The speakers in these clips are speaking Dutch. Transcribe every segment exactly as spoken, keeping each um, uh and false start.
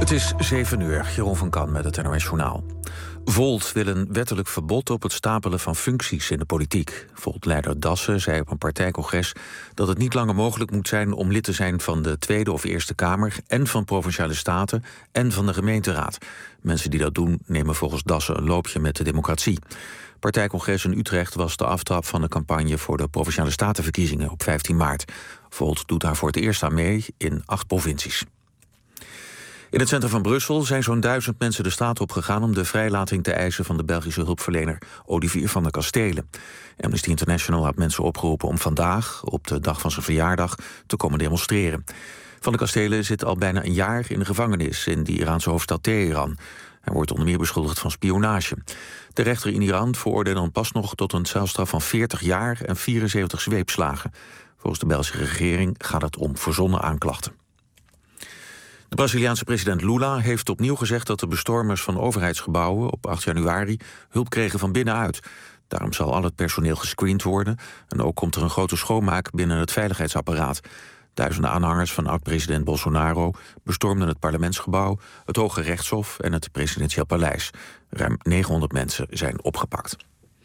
Het is zeven uur, Jeroen van Kan met het N O S Journaal. Volt wil een wettelijk verbod op het stapelen van functies in de politiek. Volt-leider Dassen zei op een partijcongres dat het niet langer mogelijk moet zijn om lid te zijn van de Tweede of Eerste Kamer en van Provinciale Staten en van de gemeenteraad. Mensen die dat doen nemen volgens Dassen een loopje met de democratie. Partijcongres in Utrecht was de aftrap van de campagne voor de Provinciale Statenverkiezingen op vijftien maart. Volt doet daar voor het eerst aan mee in acht provincies. In het centrum van Brussel zijn zo'n duizend mensen de straat opgegaan om de vrijlating te eisen van de Belgische hulpverlener Olivier van der Kastelen. Amnesty International had mensen opgeroepen om vandaag, op de dag van zijn verjaardag, te komen demonstreren. Van der Kastelen zit al bijna een jaar in de gevangenis in de Iraanse hoofdstad Teheran. Hij wordt onder meer beschuldigd van spionage. De rechter in Iran veroordeelde hem pas nog tot een celstraf van veertig jaar en vierenzeventig zweepslagen. Volgens de Belgische regering gaat het om verzonnen aanklachten. De Braziliaanse president Lula heeft opnieuw gezegd dat de bestormers van overheidsgebouwen op acht januari hulp kregen van binnenuit. Daarom zal al het personeel gescreend worden en ook komt er een grote schoonmaak binnen het veiligheidsapparaat. Duizenden aanhangers van oud-president Bolsonaro bestormden het parlementsgebouw, het Hoge Rechtshof en het presidentieel paleis. Ruim negenhonderd mensen zijn opgepakt.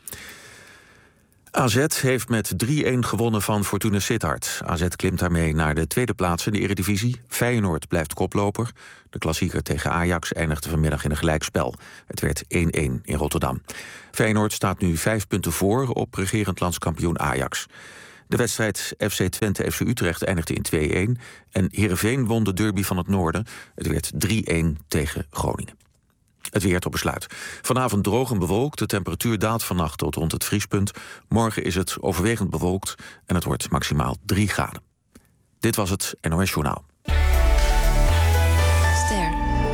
A Z heeft met drie-een gewonnen van Fortuna Sittard. A Z klimt daarmee naar de tweede plaats in de Eredivisie. Feyenoord blijft koploper. De klassieker tegen Ajax eindigde vanmiddag in een gelijkspel. Het werd één-één in Rotterdam. Feyenoord staat nu vijf punten voor op regerend landskampioen Ajax. De wedstrijd F C Twente F C Utrecht eindigde in twee-een... en Heerenveen won de derby van het noorden. Het werd drie-een tegen Groningen. Het weer tot besluit. Vanavond droog en bewolkt. De temperatuur daalt vannacht tot rond het vriespunt. Morgen is het overwegend bewolkt en het wordt maximaal drie graden. Dit was het N O S Journaal. Ster.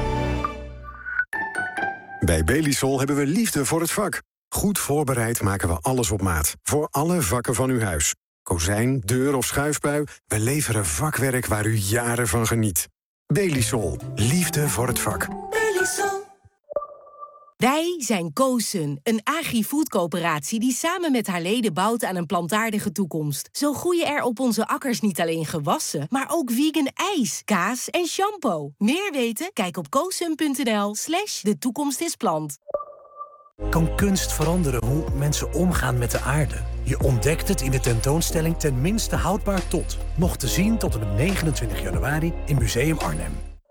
Bij Belisol hebben we liefde voor het vak. Goed voorbereid maken we alles op maat. Voor alle vakken van uw huis. Kozijn, deur of schuifpui. We leveren vakwerk waar u jaren van geniet. Belisol. Liefde voor het vak. Belisol. Wij zijn Koosun, een agri-food-coöperatie die samen met haar leden bouwt aan een plantaardige toekomst. Zo groeien er op onze akkers niet alleen gewassen, maar ook vegan ijs, kaas en shampoo. Meer weten? Kijk op koosun.nl slash de toekomst is plant. Kan kunst veranderen hoe mensen omgaan met de aarde? Je ontdekt het in de tentoonstelling Ten minste houdbaar tot. Nog te zien tot en met negenentwintig januari in Museum Arnhem.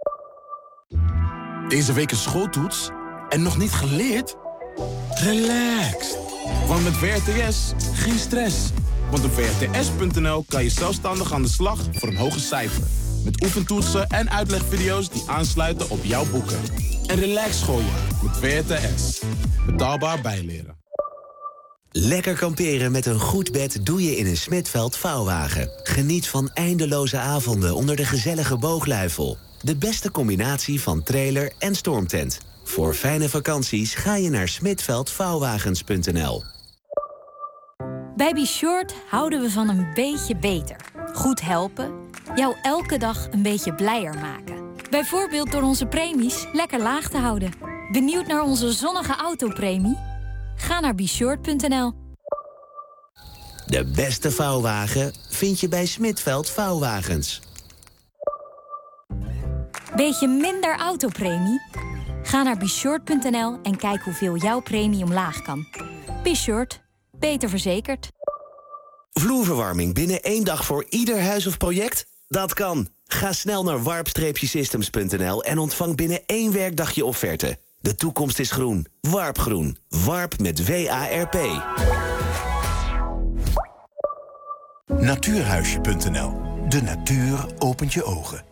Deze week een schooltoets en nog niet geleerd? Relax. Want met V R T S geen stress. Want op V R T S punt N L kan je zelfstandig aan de slag voor een hoger cijfer. Met oefentoetsen en uitlegvideo's die aansluiten op jouw boeken. En relax schooljaar met V R T S. Betaalbaar bijleren. Lekker kamperen met een goed bed doe je in een Smitveld vouwwagen. Geniet van eindeloze avonden onder de gezellige boogluifel. De beste combinatie van trailer en stormtent. Voor fijne vakanties ga je naar smitveld vouwwagens punt N L. Bij Be Short houden we van een beetje beter. Goed helpen, jou elke dag een beetje blijer maken. Bijvoorbeeld door onze premies lekker laag te houden. Benieuwd naar onze zonnige autopremie? Ga naar be short punt N L. De beste vouwwagen vind je bij Smitveld Vouwwagens. Beetje minder autopremie? Ga naar be short punt N L en kijk hoeveel jouw premie omlaag kan. Be Short. Beter verzekerd. Vloerverwarming binnen één dag voor ieder huis of project? Dat kan. Ga snel naar warp systems punt N L en ontvang binnen één werkdag je offerte. De toekomst is groen. Warp Groen. Warp met W A R P. Natuurhuisje punt N L. De natuur opent je ogen.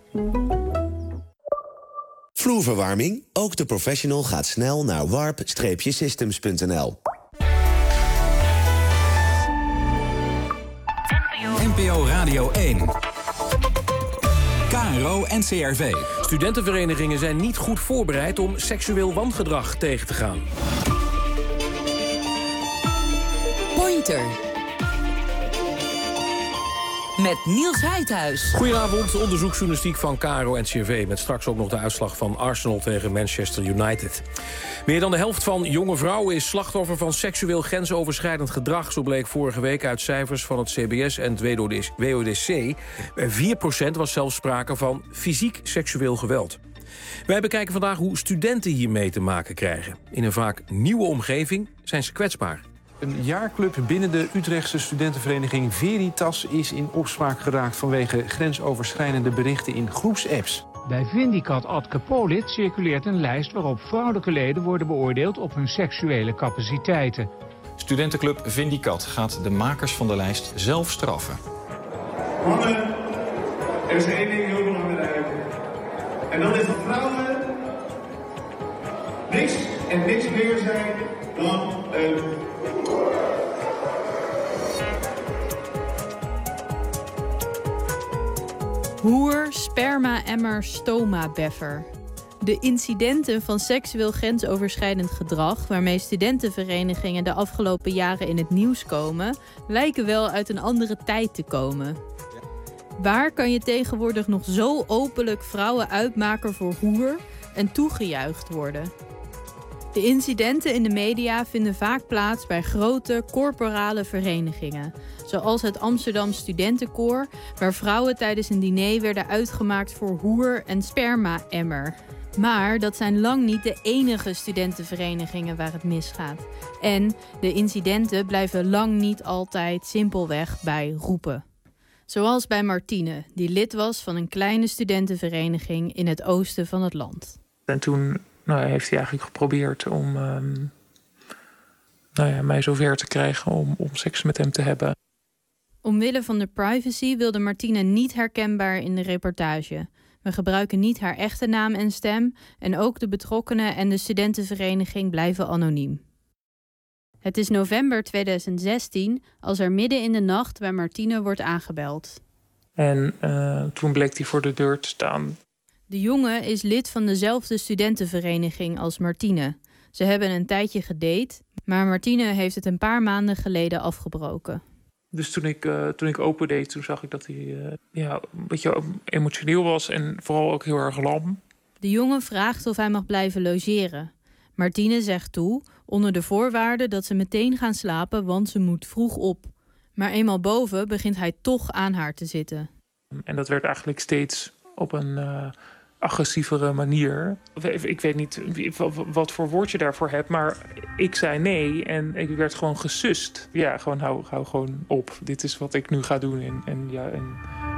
Vloerverwarming? Ook de professional gaat snel naar warp systems punt N L. N P O Radio één. K R O en C R V. Studentenverenigingen zijn niet goed voorbereid om seksueel wangedrag tegen te gaan. Pointer. Met Niels Heidhuis. Goedenavond, onderzoeksjournalistiek van K R O en C R V... met straks ook nog de uitslag van Arsenal tegen Manchester United. Meer dan de helft van jonge vrouwen is slachtoffer van seksueel grensoverschrijdend gedrag. Zo bleek vorige week uit cijfers van het C B S en het W O D C. Bij vier procent was zelfs sprake van fysiek seksueel geweld. Wij bekijken vandaag hoe studenten hiermee te maken krijgen. In een vaak nieuwe omgeving zijn ze kwetsbaar. Een jaarclub binnen de Utrechtse studentenvereniging Veritas is in opspraak geraakt vanwege grensoverschrijdende berichten in groepsapps. Bij Vindicat Ad Capolit circuleert een lijst waarop vrouwelijke leden worden beoordeeld op hun seksuele capaciteiten. Studentenclub Vindicat gaat de makers van de lijst zelf straffen. Mannen, er is één ding heel belangrijk. En dat is dat vrouwen niks en niks meer zijn dan een... Hoer, sperma-emmer, stoma-beffer. De incidenten van seksueel grensoverschrijdend gedrag waarmee studentenverenigingen de afgelopen jaren in het nieuws komen, lijken wel uit een andere tijd te komen. Waar kan je tegenwoordig nog zo openlijk vrouwen uitmaken voor hoer en toegejuicht worden? De incidenten in de media vinden vaak plaats bij grote corporale verenigingen, zoals het Amsterdam Studentenkoor, waar vrouwen tijdens een diner werden uitgemaakt voor hoer en sperma-emmer. Maar dat zijn lang niet de enige studentenverenigingen waar het misgaat. En de incidenten blijven lang niet altijd simpelweg bij roepen. Zoals bij Martine, die lid was van een kleine studentenvereniging in het oosten van het land. En toen nou, heeft hij eigenlijk geprobeerd om um, nou ja, mij zover te krijgen om, om seks met hem te hebben. Omwille van de privacy wilde Martine niet herkenbaar in de reportage. We gebruiken niet haar echte naam en stem en ook de betrokkenen en de studentenvereniging blijven anoniem. Het is november tweeduizend zestien als er midden in de nacht bij Martine wordt aangebeld. En uh, toen bleek hij voor de deur te staan. De jongen is lid van dezelfde studentenvereniging als Martine. Ze hebben een tijdje gedate, maar Martine heeft het een paar maanden geleden afgebroken. Dus toen ik, uh, toen ik opendeed, toen zag ik dat hij uh, ja, een beetje emotioneel was en vooral ook heel erg lam. De jongen vraagt of hij mag blijven logeren. Martine zegt toe, onder de voorwaarde dat ze meteen gaan slapen, want ze moet vroeg op. Maar eenmaal boven begint hij toch aan haar te zitten. En dat werd eigenlijk steeds op een uh, agressievere manier. Ik weet niet wat voor woord je daarvoor hebt, maar ik zei nee en ik werd gewoon gesust. Ja, gewoon hou, hou gewoon op. Dit is wat ik nu ga doen. En, en, ja, en,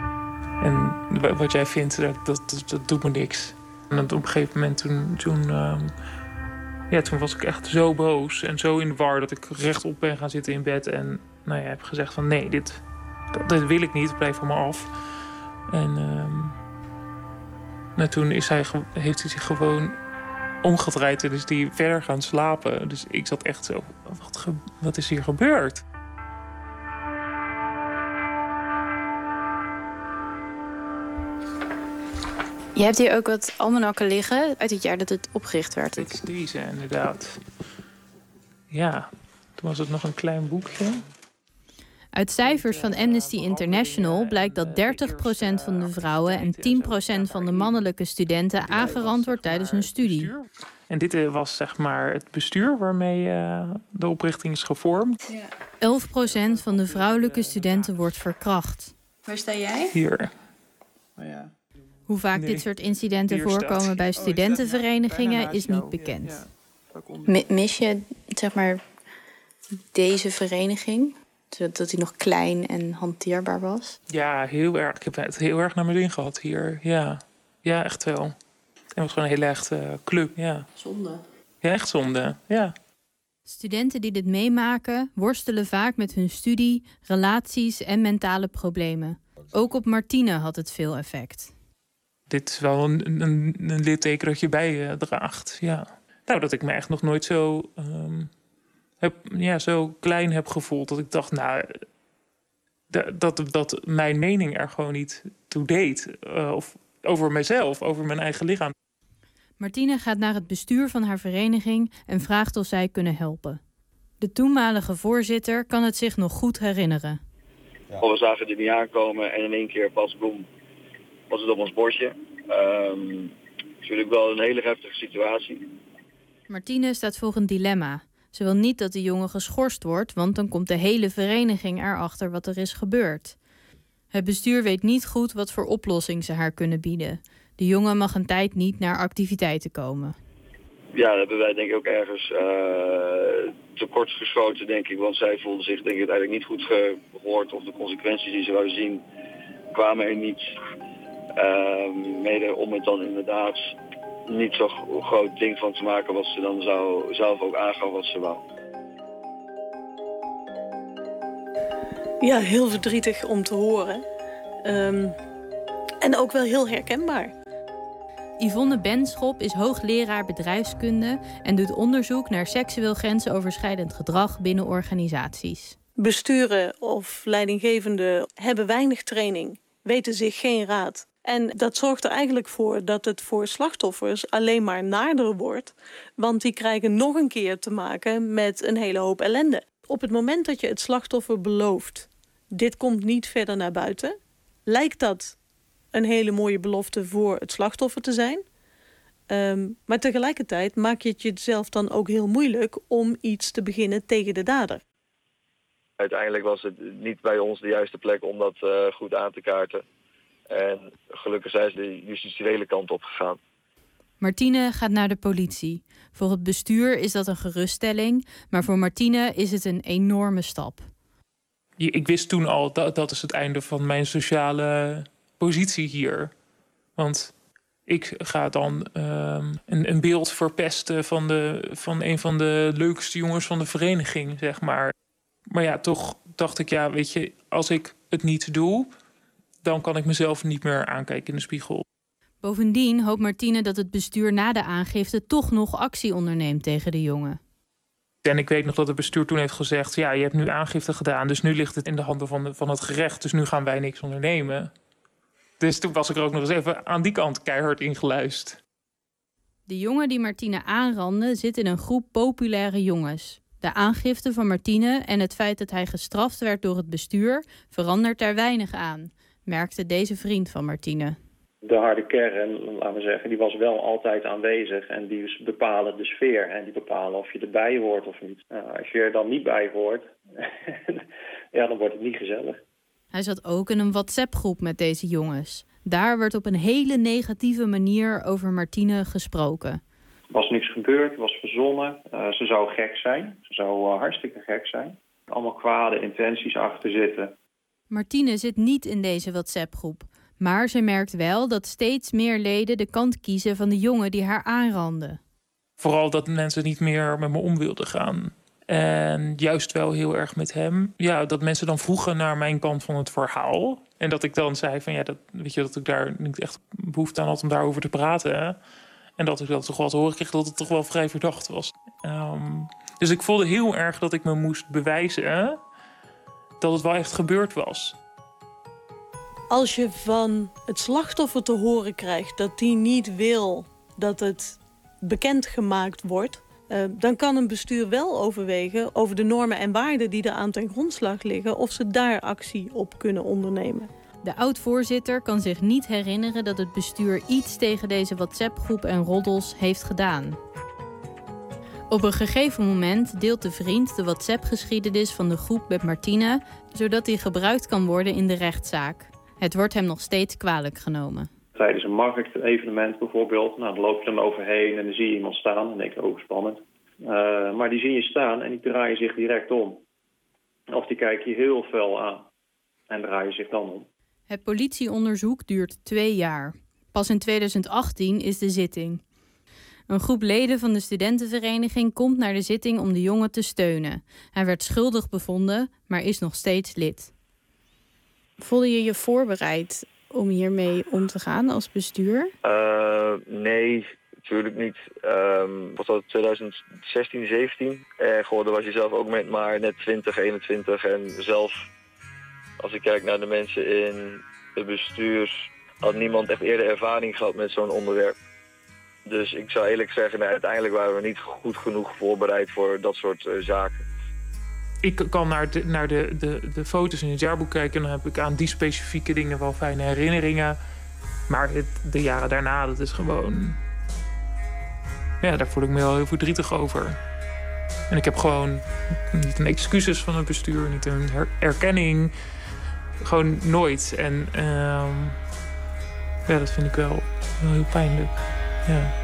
en wat jij vindt, dat, dat, dat doet me niks. En op een gegeven moment toen... toen uh, Ja, toen was ik echt zo boos en zo in de war dat ik rechtop ben gaan zitten in bed. En nou ja, heb gezegd van nee, dit, dit wil ik niet, blijf van me af. En um, nou, toen is hij, heeft hij zich gewoon omgedraaid en is hij verder gaan slapen. Dus ik zat echt zo, wat, ge, wat is hier gebeurd? Je hebt hier ook wat almanakken liggen uit het jaar dat het opgericht werd. Dit is deze, inderdaad. Ja, toen was het nog een klein boekje. Uit cijfers van Amnesty International blijkt dat dertig procent van de vrouwen en tien procent van de mannelijke studenten aangerand wordt tijdens hun studie. En dit was zeg maar het bestuur waarmee uh, de oprichting is gevormd. elf procent van de vrouwelijke studenten wordt verkracht. Waar sta jij? Hier. Oh ja. Hoe vaak nee, dit soort incidenten voorkomen bij studentenverenigingen is niet bekend. Mis je, zeg maar, deze vereniging? Dat hij nog klein en hanteerbaar was? Ja, heel erg. Ik heb het heel erg naar mijn zin gehad hier. Ja, ja echt wel. Het was gewoon een hele echte club, ja. Zonde. Ja, echt zonde, ja. Studenten die dit meemaken worstelen vaak met hun studie, relaties en mentale problemen. Ook op Martine had het veel effect. Dit is wel een, een, een litteken dat je bij je draagt, ja. Nou, dat ik me echt nog nooit zo, um, heb, ja, zo klein heb gevoeld. Dat ik dacht, nou, dat, dat, dat mijn mening er gewoon niet toe deed. Uh, of over mezelf, over mijn eigen lichaam. Martine gaat naar het bestuur van haar vereniging en vraagt of zij kunnen helpen. De toenmalige voorzitter kan het zich nog goed herinneren. Ja. We zagen het niet aankomen en in één keer pas boem, was het op ons bordje. Um, natuurlijk wel een hele heftige situatie. Martine staat voor een dilemma. Ze wil niet dat de jongen geschorst wordt, want dan komt de hele vereniging erachter wat er is gebeurd. Het bestuur weet niet goed wat voor oplossing ze haar kunnen bieden. De jongen mag een tijd niet naar activiteiten komen. Ja, dat hebben wij denk ik ook ergens uh, tekort geschoten, denk ik. Want zij voelden zich denk ik eigenlijk niet goed gehoord. Of de consequenties die ze wouden zien kwamen er niet. Uh, mede om het dan inderdaad niet zo groot ding van te maken wat ze dan zou, zelf ook aangaf wat ze wou. Ja, heel verdrietig om te horen. Um, en ook wel heel herkenbaar. Yvonne Benschop is hoogleraar bedrijfskunde en doet onderzoek naar seksueel grensoverschrijdend gedrag binnen organisaties. Besturen of leidinggevenden hebben weinig training, weten zich geen raad. En dat zorgt er eigenlijk voor dat het voor slachtoffers alleen maar naarder wordt. Want die krijgen nog een keer te maken met een hele hoop ellende. Op het moment dat je het slachtoffer belooft, dit komt niet verder naar buiten, lijkt dat een hele mooie belofte voor het slachtoffer te zijn. Um, maar tegelijkertijd maak je het jezelf dan ook heel moeilijk om iets te beginnen tegen de dader. Uiteindelijk was het niet bij ons de juiste plek om dat uh, goed aan te kaarten. En gelukkig zijn ze de justitiële kant op gegaan. Martine gaat naar de politie. Voor het bestuur is dat een geruststelling, maar voor Martine is het een enorme stap. Ik wist toen al, dat, dat is het einde van mijn sociale positie hier. Want ik ga dan um, een, een beeld verpesten van, de, van een van de leukste jongens van de vereniging, zeg maar. Maar ja, toch dacht ik, ja, weet je, als ik het niet doe, dan kan ik mezelf niet meer aankijken in de spiegel. Bovendien hoopt Martine dat het bestuur na de aangifte toch nog actie onderneemt tegen de jongen. En ik weet nog dat het bestuur toen heeft gezegd, ja, je hebt nu aangifte gedaan, dus nu ligt het in de handen van, de, van het gerecht, dus nu gaan wij niks ondernemen. Dus toen was ik er ook nog eens even aan die kant keihard ingeluisterd. De jongen die Martine aanrandde zit in een groep populaire jongens. De aangifte van Martine en het feit dat hij gestraft werd door het bestuur verandert daar weinig aan, merkte deze vriend van Martine. De harde kern, laten we zeggen, die was wel altijd aanwezig en die bepalen de sfeer en die bepalen of je erbij hoort of niet. Nou, als je er dan niet bij hoort, ja, dan wordt het niet gezellig. Hij zat ook in een WhatsApp-groep met deze jongens. Daar werd op een hele negatieve manier over Martine gesproken. Er was niks gebeurd, het was verzonnen. Uh, ze zou gek zijn, ze zou uh, hartstikke gek zijn. Allemaal kwade intenties achter zitten. Martine zit niet in deze WhatsApp-groep. Maar ze merkt wel dat steeds meer leden de kant kiezen van de jongen die haar aanrandde. Vooral dat mensen niet meer met me om wilden gaan. En juist wel heel erg met hem. Ja, dat mensen dan vroegen naar mijn kant van het verhaal. En dat ik dan zei van ja, dat, weet je, dat ik daar niet echt behoefte aan had om daarover te praten. En dat ik dat toch wel te horen kreeg dat het toch wel vrij verdacht was. Um, dus ik voelde heel erg dat ik me moest bewijzen dat het wel echt gebeurd was. Als je van het slachtoffer te horen krijgt dat die niet wil dat het bekendgemaakt wordt, Uh, dan kan een bestuur wel overwegen over de normen en waarden die eraan ten grondslag liggen, of ze daar actie op kunnen ondernemen. De oud-voorzitter kan zich niet herinneren dat het bestuur iets tegen deze WhatsApp-groep en roddels heeft gedaan. Op een gegeven moment deelt de vriend de WhatsApp-geschiedenis van de groep met Martine, zodat die gebruikt kan worden in de rechtszaak. Het wordt hem nog steeds kwalijk genomen. Tijdens een markt, een evenement bijvoorbeeld, nou, dan loop je dan overheen en dan zie je iemand staan en dan denk je, oh, spannend. Uh, maar die zie je staan en die draaien zich direct om. Of die kijken je heel fel aan en draaien zich dan om. Het politieonderzoek duurt twee jaar. Pas in tweeduizend achttien is de zitting. Een groep leden van de studentenvereniging komt naar de zitting om de jongen te steunen. Hij werd schuldig bevonden, maar is nog steeds lid. Voelde je je voorbereid om hiermee om te gaan als bestuur? Uh, nee, natuurlijk niet. Um, was dat twintig zestien, zeventien? En geworden was je zelf ook met maar net twintig, eenentwintig. En zelf, als ik kijk naar de mensen in het bestuur, had niemand echt eerder ervaring gehad met zo'n onderwerp. Dus ik zou eerlijk zeggen, nou, uiteindelijk waren we niet goed genoeg voorbereid voor dat soort uh, zaken. Ik kan naar, de, naar de, de, de foto's in het jaarboek kijken en dan heb ik aan die specifieke dingen wel fijne herinneringen. Maar het, de jaren daarna, dat is gewoon... Ja, daar voel ik me wel heel verdrietig over. En ik heb gewoon niet een excuses van het bestuur, niet een her- erkenning. Gewoon nooit. En uh, ja, dat vind ik wel Wel heel pijnlijk, ja.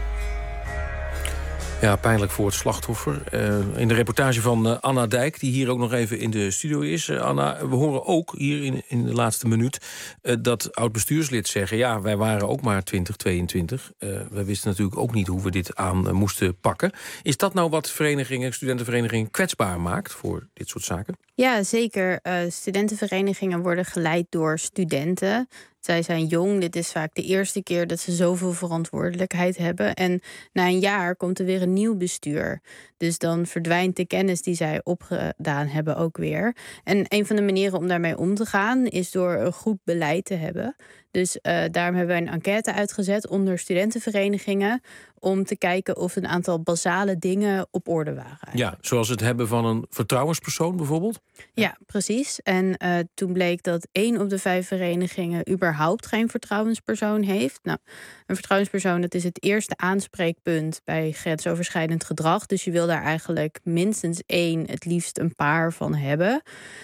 Ja, pijnlijk voor het slachtoffer. Uh, in de reportage van uh, Anna Dijk, die hier ook nog even in de studio is. Uh, Anna, we horen ook hier in, in de laatste minuut uh, dat oud-bestuurslid zeggen... ja, wij waren ook maar twintig, tweeëntwintig. Uh, wij wisten natuurlijk ook niet hoe we dit aan uh, moesten pakken. Is dat nou wat verenigingen, studentenverenigingen kwetsbaar maakt voor dit soort zaken? Ja, zeker. Uh, studentenverenigingen worden geleid door studenten. Zij zijn jong. Dit is vaak de eerste keer dat ze zoveel verantwoordelijkheid hebben. En na een jaar komt er weer een nieuw bestuur. Dus dan verdwijnt de kennis die zij opgedaan hebben ook weer. En een van de manieren om daarmee om te gaan is door een goed beleid te hebben. Dus uh, daarom hebben wij een enquête uitgezet onder studentenverenigingen om te kijken of een aantal basale dingen op orde waren. Ja, zoals het hebben van een vertrouwenspersoon bijvoorbeeld? Ja, precies. En uh, toen bleek dat één op de vijf verenigingen überhaupt geen vertrouwenspersoon heeft. Nou, een vertrouwenspersoon, dat is het eerste aanspreekpunt bij grensoverschrijdend gedrag. Dus je wil daar eigenlijk minstens één, het liefst een paar van hebben.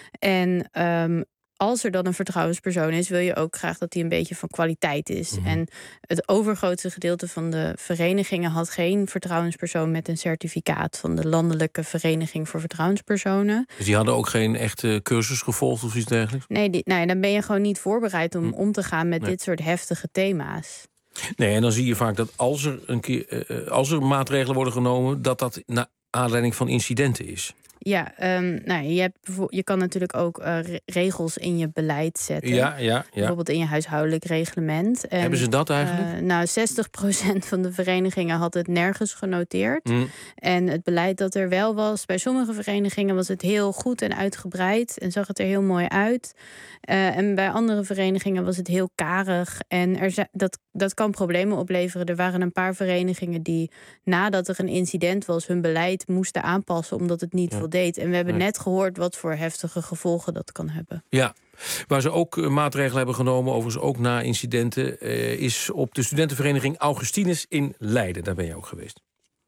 En um, als er dan een vertrouwenspersoon is, wil je ook graag dat die een beetje van kwaliteit is. Mm-hmm. En het overgrootste gedeelte van de verenigingen had geen vertrouwenspersoon met een certificaat van de Landelijke Vereniging voor Vertrouwenspersonen. Dus die hadden ook geen echte cursus gevolgd of iets dergelijks? Nee, die, nou ja, dan ben je gewoon niet voorbereid om mm. om te gaan met nee. dit soort heftige thema's. Nee, en dan zie je vaak dat als er een keer, uh, als er maatregelen worden genomen, dat dat naar aanleiding van incidenten is. Ja, um, nou, je, hebt, je kan natuurlijk ook uh, regels in je beleid zetten. Ja, ja, ja. Bijvoorbeeld in je huishoudelijk reglement. En, hebben ze dat eigenlijk? Uh, nou, zestig procent van de verenigingen had het nergens genoteerd. Mm. En het beleid dat er wel was, bij sommige verenigingen was het heel goed en uitgebreid en zag het er heel mooi uit. Uh, en bij andere verenigingen was het heel karig. En er z- dat, dat kan problemen opleveren. Er waren een paar verenigingen die nadat er een incident was hun beleid moesten aanpassen omdat het niet ja. voldeed. En we hebben nee. net gehoord wat voor heftige gevolgen dat kan hebben. Ja, waar ze ook uh, maatregelen hebben genomen, overigens ook na incidenten, uh, is op de studentenvereniging Augustinus in Leiden. Daar ben je ook geweest.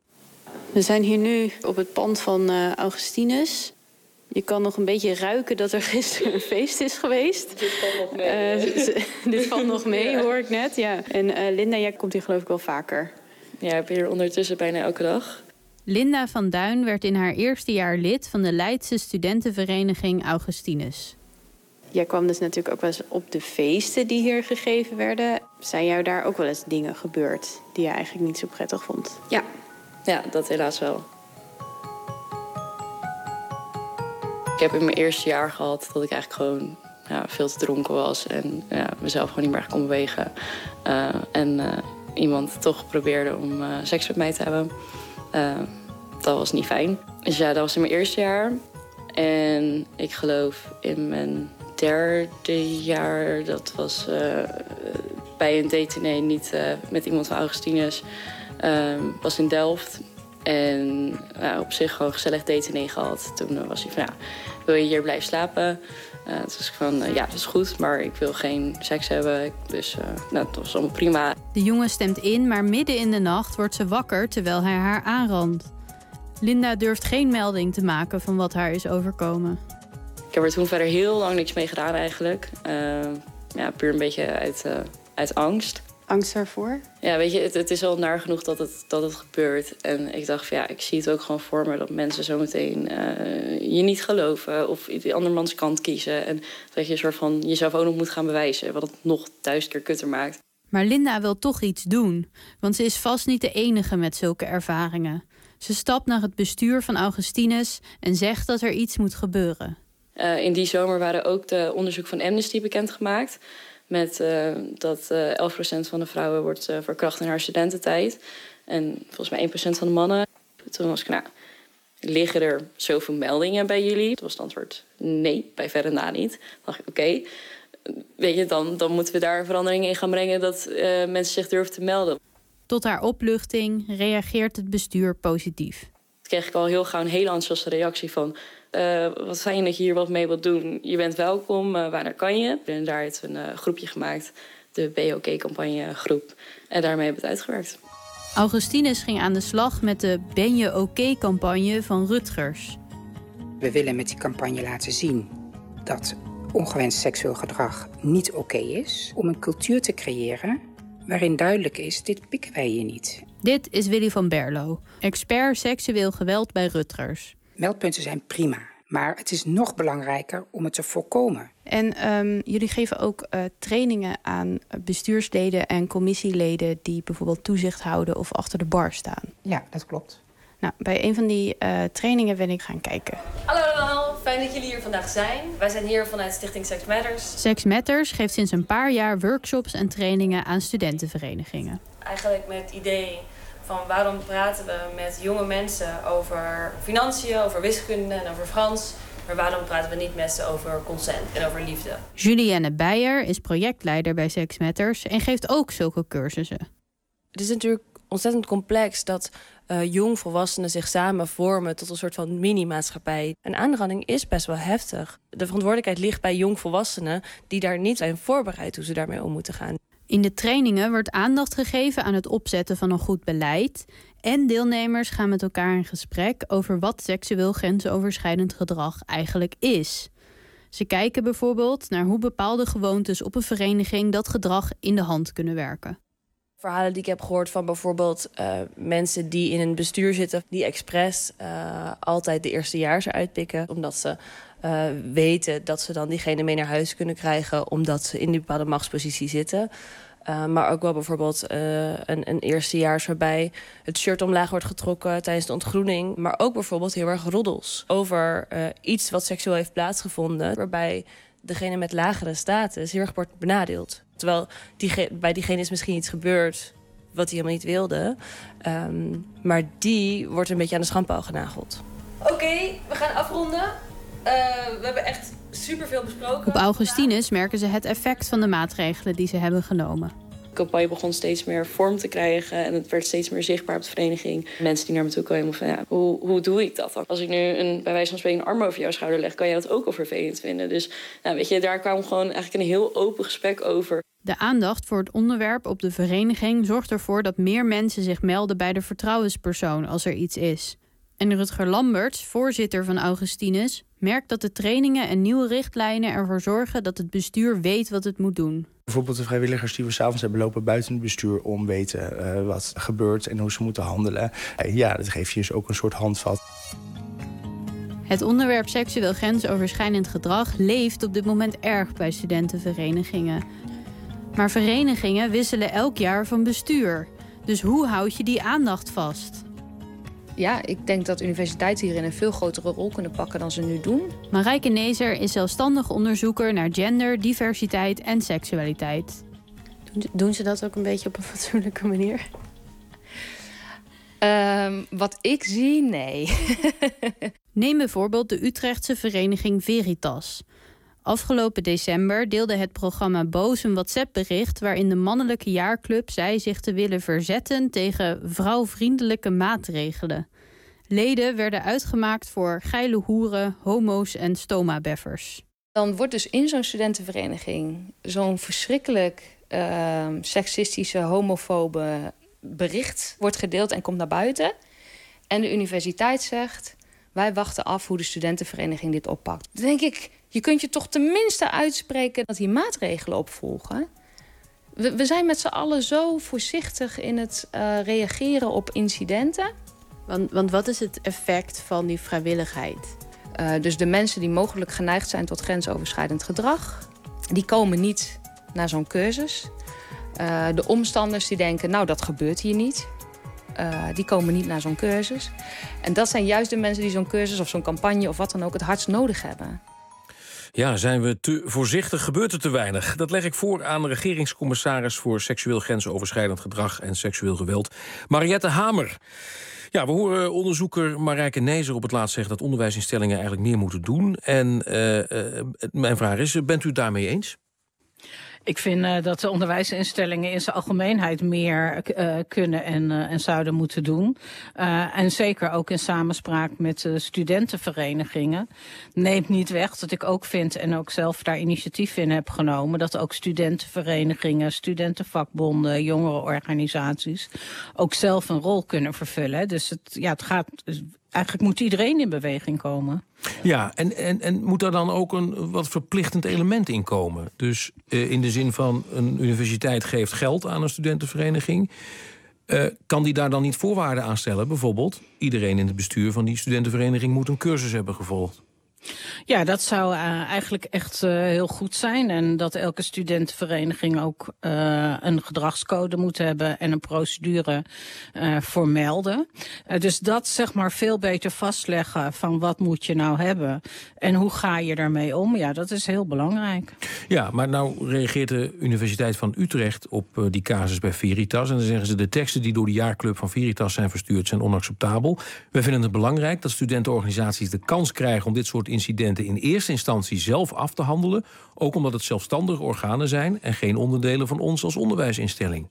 We zijn hier nu op het pand van uh, Augustinus. Je kan nog een beetje ruiken dat er gisteren een feest is geweest. Dit valt nog mee. Uh, dit valt nog mee, ja. Hoor ik net. Ja. En uh, Linda, jij komt hier geloof ik wel vaker. Ja, ik ben hier ondertussen bijna elke dag. Linda van Duin werd in haar eerste jaar lid van de Leidse studentenvereniging Augustinus. Jij kwam dus natuurlijk ook wel eens op de feesten die hier gegeven werden. Zijn jou daar ook wel eens dingen gebeurd die je eigenlijk niet zo prettig vond? Ja, ja, dat helaas wel. Ik heb in mijn eerste jaar gehad dat ik eigenlijk gewoon ja, veel te dronken was en ja, mezelf gewoon niet meer kon bewegen. Uh, en uh, iemand toch probeerde om uh, seks met mij te hebben. Uh, dat was niet fijn. Dus ja, dat was in mijn eerste jaar. En ik geloof in mijn derde jaar, dat was uh, bij een date nee, niet uh, met iemand van Augustinus. Uh, was in Delft. En uh, op zich gewoon gezellig daten nee gehad. Toen uh, was hij van, ja, wil je hier blijven slapen? Uh, toen was ik van, uh, ja, dat is goed, maar ik wil geen seks hebben. Dus uh, nou, dat was allemaal prima. De jongen stemt in, maar midden in de nacht wordt ze wakker terwijl hij haar aanrandt. Linda durft geen melding te maken van wat haar is overkomen. Ik heb er toen verder heel lang niks mee gedaan eigenlijk. Uh, ja, puur een beetje uit, uh, uit angst. Angst daarvoor? Ja, weet je, het, het is al naar genoeg dat het, dat het gebeurt. En ik dacht van ja, ik zie het ook gewoon voor me dat mensen zometeen uh, je niet geloven of die andermans kant kiezen. En dat je een soort van jezelf ook nog moet gaan bewijzen, wat het nog duizend keer kutter maakt. Maar Linda wil toch iets doen, want ze is vast niet de enige met zulke ervaringen. Ze stapt naar het bestuur van Augustinus en zegt dat er iets moet gebeuren. Uh, in die zomer waren ook de onderzoeken van Amnesty bekendgemaakt. Met uh, dat uh, elf procent van de vrouwen wordt uh, verkracht in haar studententijd. En volgens mij één procent van de mannen. Toen was ik, nou, liggen er zoveel meldingen bij jullie? Toen was het antwoord nee, bij verre na niet. Toen dacht ik, oké, okay, weet je, dan, dan moeten we daar verandering in gaan brengen dat uh, mensen zich durven te melden. Tot haar opluchting reageert het bestuur positief. Toen kreeg ik al heel gauw een hele enthousiaste reactie van, Uh, wat fijn dat je hier wat mee wilt doen. Je bent welkom, uh, wanneer kan je? En daar heeft een uh, groepje gemaakt, de B O K-campagne groep. En daarmee hebben we het uitgewerkt. Augustinus ging aan de slag met de Ben je oké-campagne van Rutgers. We willen met die campagne laten zien dat ongewenst seksueel gedrag niet oké is. Om een cultuur te creëren waarin duidelijk is, dit pikken wij hier niet. Dit is Willy van Berlo, expert seksueel geweld bij Rutgers. Meldpunten zijn prima, maar het is nog belangrijker om het te voorkomen. En um, jullie geven ook uh, trainingen aan bestuursleden en commissieleden die bijvoorbeeld toezicht houden of achter de bar staan. Ja, dat klopt. Nou, bij een van die uh, trainingen ben ik gaan kijken. Hallo allemaal, fijn dat jullie hier vandaag zijn. Wij zijn hier vanuit Stichting Sex Matters. Sex Matters geeft sinds een paar jaar workshops en trainingen aan studentenverenigingen. Eigenlijk met het idee van waarom praten we met jonge mensen over financiën, over wiskunde en over Frans. Maar waarom praten we niet met ze over consent en over liefde? Julienne Beijer is projectleider bij Sex Matters en geeft ook zulke cursussen. Het is natuurlijk ontzettend complex dat uh, jongvolwassenen zich samen vormen tot een soort van mini-maatschappij. En aanranding is best wel heftig. De verantwoordelijkheid ligt bij jongvolwassenen die daar niet zijn voorbereid hoe ze daarmee om moeten gaan. In de trainingen wordt aandacht gegeven aan het opzetten van een goed beleid. En deelnemers gaan met elkaar in gesprek over wat seksueel grensoverschrijdend gedrag eigenlijk is. Ze kijken bijvoorbeeld naar hoe bepaalde gewoontes op een vereniging dat gedrag in de hand kunnen werken. Verhalen die ik heb gehoord van bijvoorbeeld uh, mensen die in een bestuur zitten, die expres uh, altijd de eerstejaars eruit pikken, omdat ze uh, weten dat ze dan diegene mee naar huis kunnen krijgen, omdat ze in die bepaalde machtspositie zitten. Uh, maar ook wel bijvoorbeeld uh, een, een eerstejaars waarbij het shirt omlaag wordt getrokken tijdens de ontgroening. Maar ook bijvoorbeeld heel erg roddels over uh, iets wat seksueel heeft plaatsgevonden, waarbij degene met lagere status heel erg wordt benadeeld. Terwijl die, bij diegene is misschien iets gebeurd wat hij helemaal niet wilde. Um, maar die wordt een beetje aan de schandpaal genageld. Oké, okay, we gaan afronden. Uh, we hebben echt superveel besproken. Op Augustinus merken ze het effect van de maatregelen die ze hebben genomen. De campagne begon steeds meer vorm te krijgen en het werd steeds meer zichtbaar op de vereniging. Mensen die naar me toe kwamen van ja, hoe, hoe doe ik dat dan? Als ik nu een, bij wijze van spreken een arm over jouw schouder leg, kan jij dat ook al vervelend vinden. Dus nou, weet je, daar kwam gewoon eigenlijk een heel open gesprek over. De aandacht voor het onderwerp op de vereniging zorgt ervoor dat meer mensen zich melden bij de vertrouwenspersoon als er iets is. En Rutger Lamberts, voorzitter van Augustinus, merkt dat de trainingen en nieuwe richtlijnen ervoor zorgen dat het bestuur weet wat het moet doen. Bijvoorbeeld de vrijwilligers die we s'avonds hebben lopen buiten het bestuur om weten uh, wat er gebeurt en hoe ze moeten handelen. Uh, ja, dat geeft je dus ook een soort handvat. Het onderwerp seksueel grensoverschrijdend gedrag leeft op dit moment erg bij studentenverenigingen. Maar verenigingen wisselen elk jaar van bestuur. Dus hoe houd je die aandacht vast? Ja, ik denk dat universiteiten hierin een veel grotere rol kunnen pakken dan ze nu doen. Marijke Nezer is zelfstandig onderzoeker naar gender, diversiteit en seksualiteit. Doen ze dat ook een beetje op een fatsoenlijke manier? Um, wat ik zie, nee. Neem bijvoorbeeld de Utrechtse vereniging Veritas. Afgelopen december deelde het programma Boos een WhatsApp-bericht waarin de mannelijke jaarclub zei zich te willen verzetten tegen vrouwvriendelijke maatregelen. Leden werden uitgemaakt voor geile hoeren, homo's en stoma-beffers. Dan wordt dus in zo'n studentenvereniging zo'n verschrikkelijk uh, seksistische, homofobe bericht wordt gedeeld en komt naar buiten. En de universiteit zegt, wij wachten af hoe de studentenvereniging dit oppakt. Dan denk ik, je kunt je toch tenminste uitspreken dat die maatregelen opvolgen. We, we zijn met z'n allen zo voorzichtig in het uh, reageren op incidenten. Want, want wat is het effect van die vrijwilligheid? Uh, dus de mensen die mogelijk geneigd zijn tot grensoverschrijdend gedrag, die komen niet naar zo'n cursus. Uh, de omstanders die denken, nou dat gebeurt hier niet. Uh, die komen niet naar zo'n cursus. En dat zijn juist de mensen die zo'n cursus of zo'n campagne of wat dan ook het hardst nodig hebben. Ja, zijn we te voorzichtig, gebeurt er te weinig. Dat leg ik voor aan de regeringscommissaris voor seksueel grensoverschrijdend gedrag en seksueel geweld, Mariette Hamer. Ja, we horen onderzoeker Marijke Nezer op het laatst zeggen dat onderwijsinstellingen eigenlijk meer moeten doen. En uh, uh, mijn vraag is, bent u het daarmee eens? Ik vind uh, dat de onderwijsinstellingen in zijn algemeenheid meer uh, kunnen en, uh, en zouden moeten doen. Uh, en zeker ook in samenspraak met uh, studentenverenigingen. Neemt niet weg dat ik ook vind en ook zelf daar initiatief in heb genomen, dat ook studentenverenigingen, studentenvakbonden, jongerenorganisaties ook zelf een rol kunnen vervullen. Dus het, ja, het gaat eigenlijk moet iedereen in beweging komen. Ja, en, en, en moet daar dan ook een wat verplichtend element in komen? Dus uh, in de zin van een universiteit geeft geld aan een studentenvereniging. Uh, kan die daar dan niet voorwaarden aan stellen? Bijvoorbeeld, iedereen in het bestuur van die studentenvereniging moet een cursus hebben gevolgd. Ja, dat zou uh, eigenlijk echt uh, heel goed zijn. En dat elke studentenvereniging ook uh, een gedragscode moet hebben en een procedure uh, voor melden. Uh, dus dat zeg maar veel beter vastleggen van wat moet je nou hebben en hoe ga je daarmee om. Ja, dat is heel belangrijk. Ja, maar nou reageert de Universiteit van Utrecht op uh, die casus bij Veritas. En dan zeggen ze de teksten die door de jaarclub van Veritas zijn verstuurd zijn onacceptabel. Wij vinden het belangrijk dat studentenorganisaties de kans krijgen om dit soort incidenten in eerste instantie zelf af te handelen. Ook omdat het zelfstandige organen zijn en geen onderdelen van ons als onderwijsinstelling.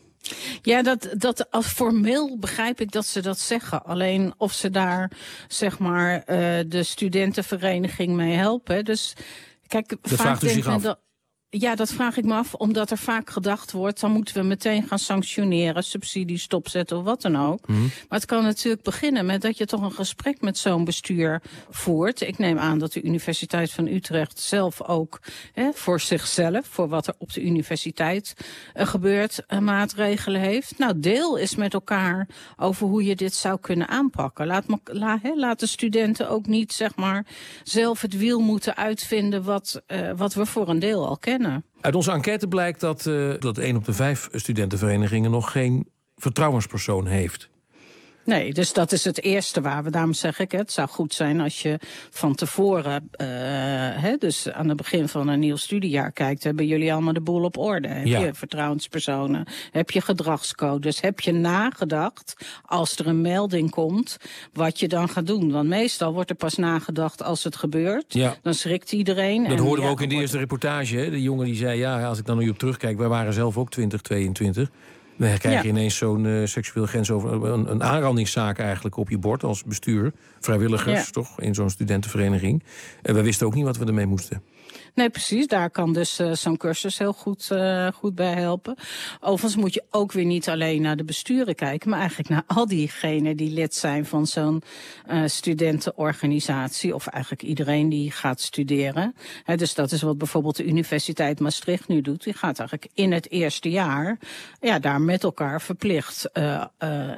Ja, dat, dat als formeel begrijp ik dat ze dat zeggen. Alleen of ze daar zeg maar uh, de studentenvereniging mee helpen. Dus kijk, dat vaak vraagt u zich af. Dat, ja, dat vraag ik me af, omdat er vaak gedacht wordt, dan moeten we meteen gaan sanctioneren, subsidies stopzetten of wat dan ook. Mm. Maar het kan natuurlijk beginnen met dat je toch een gesprek met zo'n bestuur voert. Ik neem aan dat de Universiteit van Utrecht zelf ook hè, voor zichzelf, voor wat er op de universiteit uh, gebeurt, uh, maatregelen heeft. Nou, deel eens met elkaar over hoe je dit zou kunnen aanpakken. Laat, me, la, hè, laat de studenten ook niet, zeg maar, zelf het wiel moeten uitvinden wat, uh, wat we voor een deel al kennen. Uit onze enquête blijkt dat, uh, dat één op de vijf studentenverenigingen nog geen vertrouwenspersoon heeft. Nee, dus dat is het eerste waar we, daarom zeg ik, het zou goed zijn als je van tevoren, uh, hè, dus aan het begin van een nieuw studiejaar kijkt, hebben jullie allemaal de boel op orde? Heb ja. je vertrouwenspersonen? Heb je gedragscodes? Heb je nagedacht, als er een melding komt, wat je dan gaat doen? Want meestal wordt er pas nagedacht als het gebeurt. Ja. Dan schrikt iedereen. Dat en, hoorden we ja, ook in de eerste reportage. Hè? De jongen die zei, ja, als ik dan nu op terugkijk, wij waren zelf ook twintig, tweeëntwintig. Dan krijg je ja. ineens zo'n uh, seksueel grens over een, een aanrandingszaak eigenlijk op je bord als bestuur. Vrijwilligers, ja. toch, in zo'n studentenvereniging. En we wisten ook niet wat we ermee moesten. Nee, precies. Daar kan dus uh, zo'n cursus heel goed, uh, goed bij helpen. Overigens moet je ook weer niet alleen naar de besturen kijken, maar eigenlijk naar al diegenen die lid zijn van zo'n uh, studentenorganisatie. Of eigenlijk iedereen die gaat studeren. He, dus dat is wat bijvoorbeeld de Universiteit Maastricht nu doet. Die gaat eigenlijk in het eerste jaar ja, daar met elkaar verplicht uh, uh,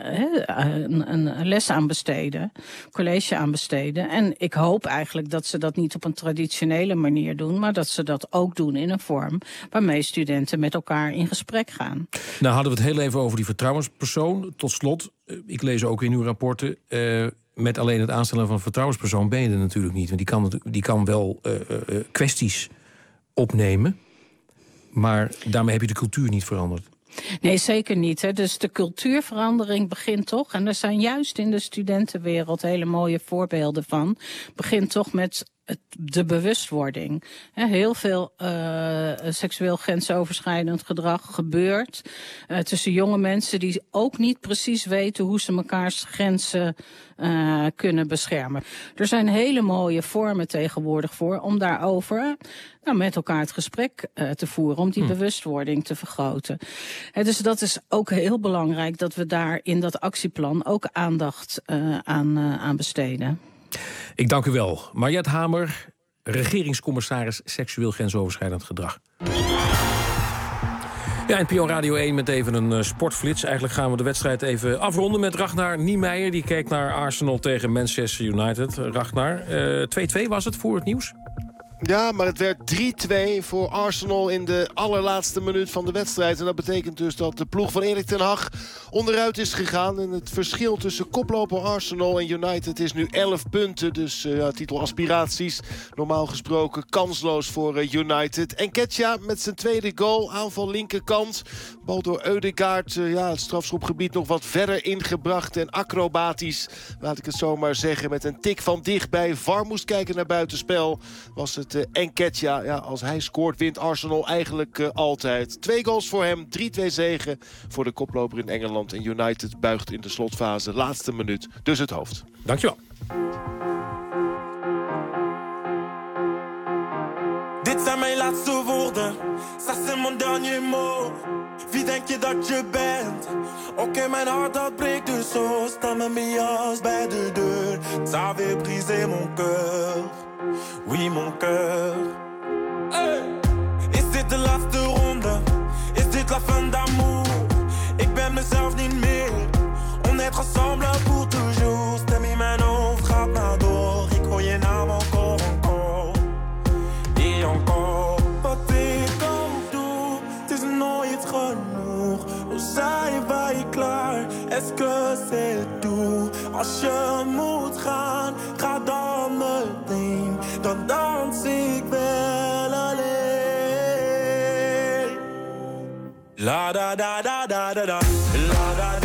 een, een les aan besteden. College aan besteden. En ik hoop eigenlijk dat ze dat niet op een traditionele manier doen, maar dat ze dat ook doen in een vorm waarmee studenten met elkaar in gesprek gaan. Nou hadden we het heel even over die vertrouwenspersoon. Tot slot, ik lees ook in uw rapporten, uh, met alleen het aanstellen van een vertrouwenspersoon ben je er natuurlijk niet. Want die kan, die kan wel uh, uh, kwesties opnemen, maar daarmee heb je de cultuur niet veranderd. Nee, zeker niet. Hè. Dus de cultuurverandering begint toch, en er zijn juist in de studentenwereld hele mooie voorbeelden van, begint toch met de bewustwording. Heel veel uh, seksueel grensoverschrijdend gedrag gebeurt uh, tussen jonge mensen die ook niet precies weten hoe ze mekaars grenzen uh, kunnen beschermen. Er zijn hele mooie vormen tegenwoordig voor om daarover nou, met elkaar het gesprek uh, te voeren, om die hmm. bewustwording te vergroten. He, dus dat is ook heel belangrijk dat we daar in dat actieplan ook aandacht uh, aan, uh, aan besteden. Ik dank u wel. Mariet Hamer, regeringscommissaris seksueel grensoverschrijdend gedrag. Ja, N P O Radio één met even een uh, sportflits. Eigenlijk gaan we de wedstrijd even afronden met Ragnar Niemeyer. Die keek naar Arsenal tegen Manchester United. Ragnar, uh, twee-twee was het voor het nieuws? Ja, maar het werd drie-twee voor Arsenal in de allerlaatste minuut van de wedstrijd. En dat betekent dus dat de ploeg van Erik ten Hag onderuit is gegaan. En het verschil tussen koploper Arsenal en United is nu elf punten. Dus uh, ja, titelaspiraties normaal gesproken kansloos voor uh, United. Nketiah met zijn tweede goal, aanval linkerkant. Bal door Ødegaard, uh, ja, het strafschopgebied nog wat verder ingebracht. En acrobatisch, laat ik het zo maar zeggen, met een tik van dichtbij. V A R moest kijken naar buitenspel. Was het uh, Nketiah. Ja, als hij scoort wint Arsenal eigenlijk uh, altijd. Twee goals voor hem, drie-twee zege voor de koploper in Engeland. En United buigt in de slotfase, laatste minuut, dus het hoofd. Dankjewel. Dit zijn mijn laatste woorden, ça c'est mon dernier mot. Wie denk je dat je bent? Oké, okay, mijn hart dat breekt dus zo. Sta met mijn jas bij de deur. Ça avait brisé mon cœur, oui mon cœur. Hey. Is dit de laatste ronde? Is dit la fin d'amour? Ik ben mezelf niet meer. On est ensemble pour toujours. Stem in mijn hoofd gaat maar door. Ik hoor je naam encore, encore. Et encore. Wat ik ook doe, het is nooit genoeg. Hoe zijn wij klaar? Est-ce que c'est tout? Als je moet gaan, ga dan meteen. Dan dans ik wel alleen. La da da da da da da. La da da.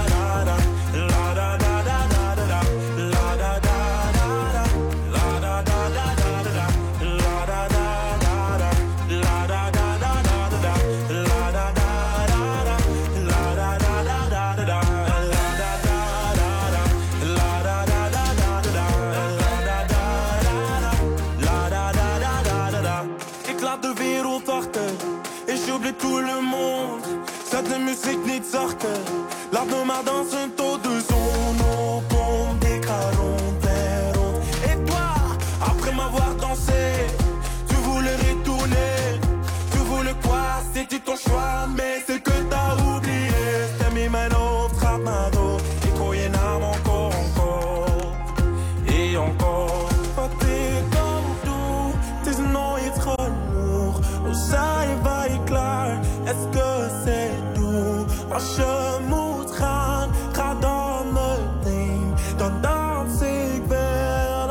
Tout le monde, zet de muziek niet zachter. Laat me maar dansen tot de zon opkomt. Ik ga rond en rond. Et toi, après m'avoir dansé, tu voulais retourner. Tu voulais quoi, c'était ton choix, mais c'est que t'as oublié. Stem in mijn hoofd gaat maar door. Ik hoor je naam encore, encore. Et encore. Wat ik ook doe, het is nooit genoeg. Hoe zijn wij klaar? Est-ce que c'est tout? Als je moet gaan, ga dan meteen. Dan dans ik wel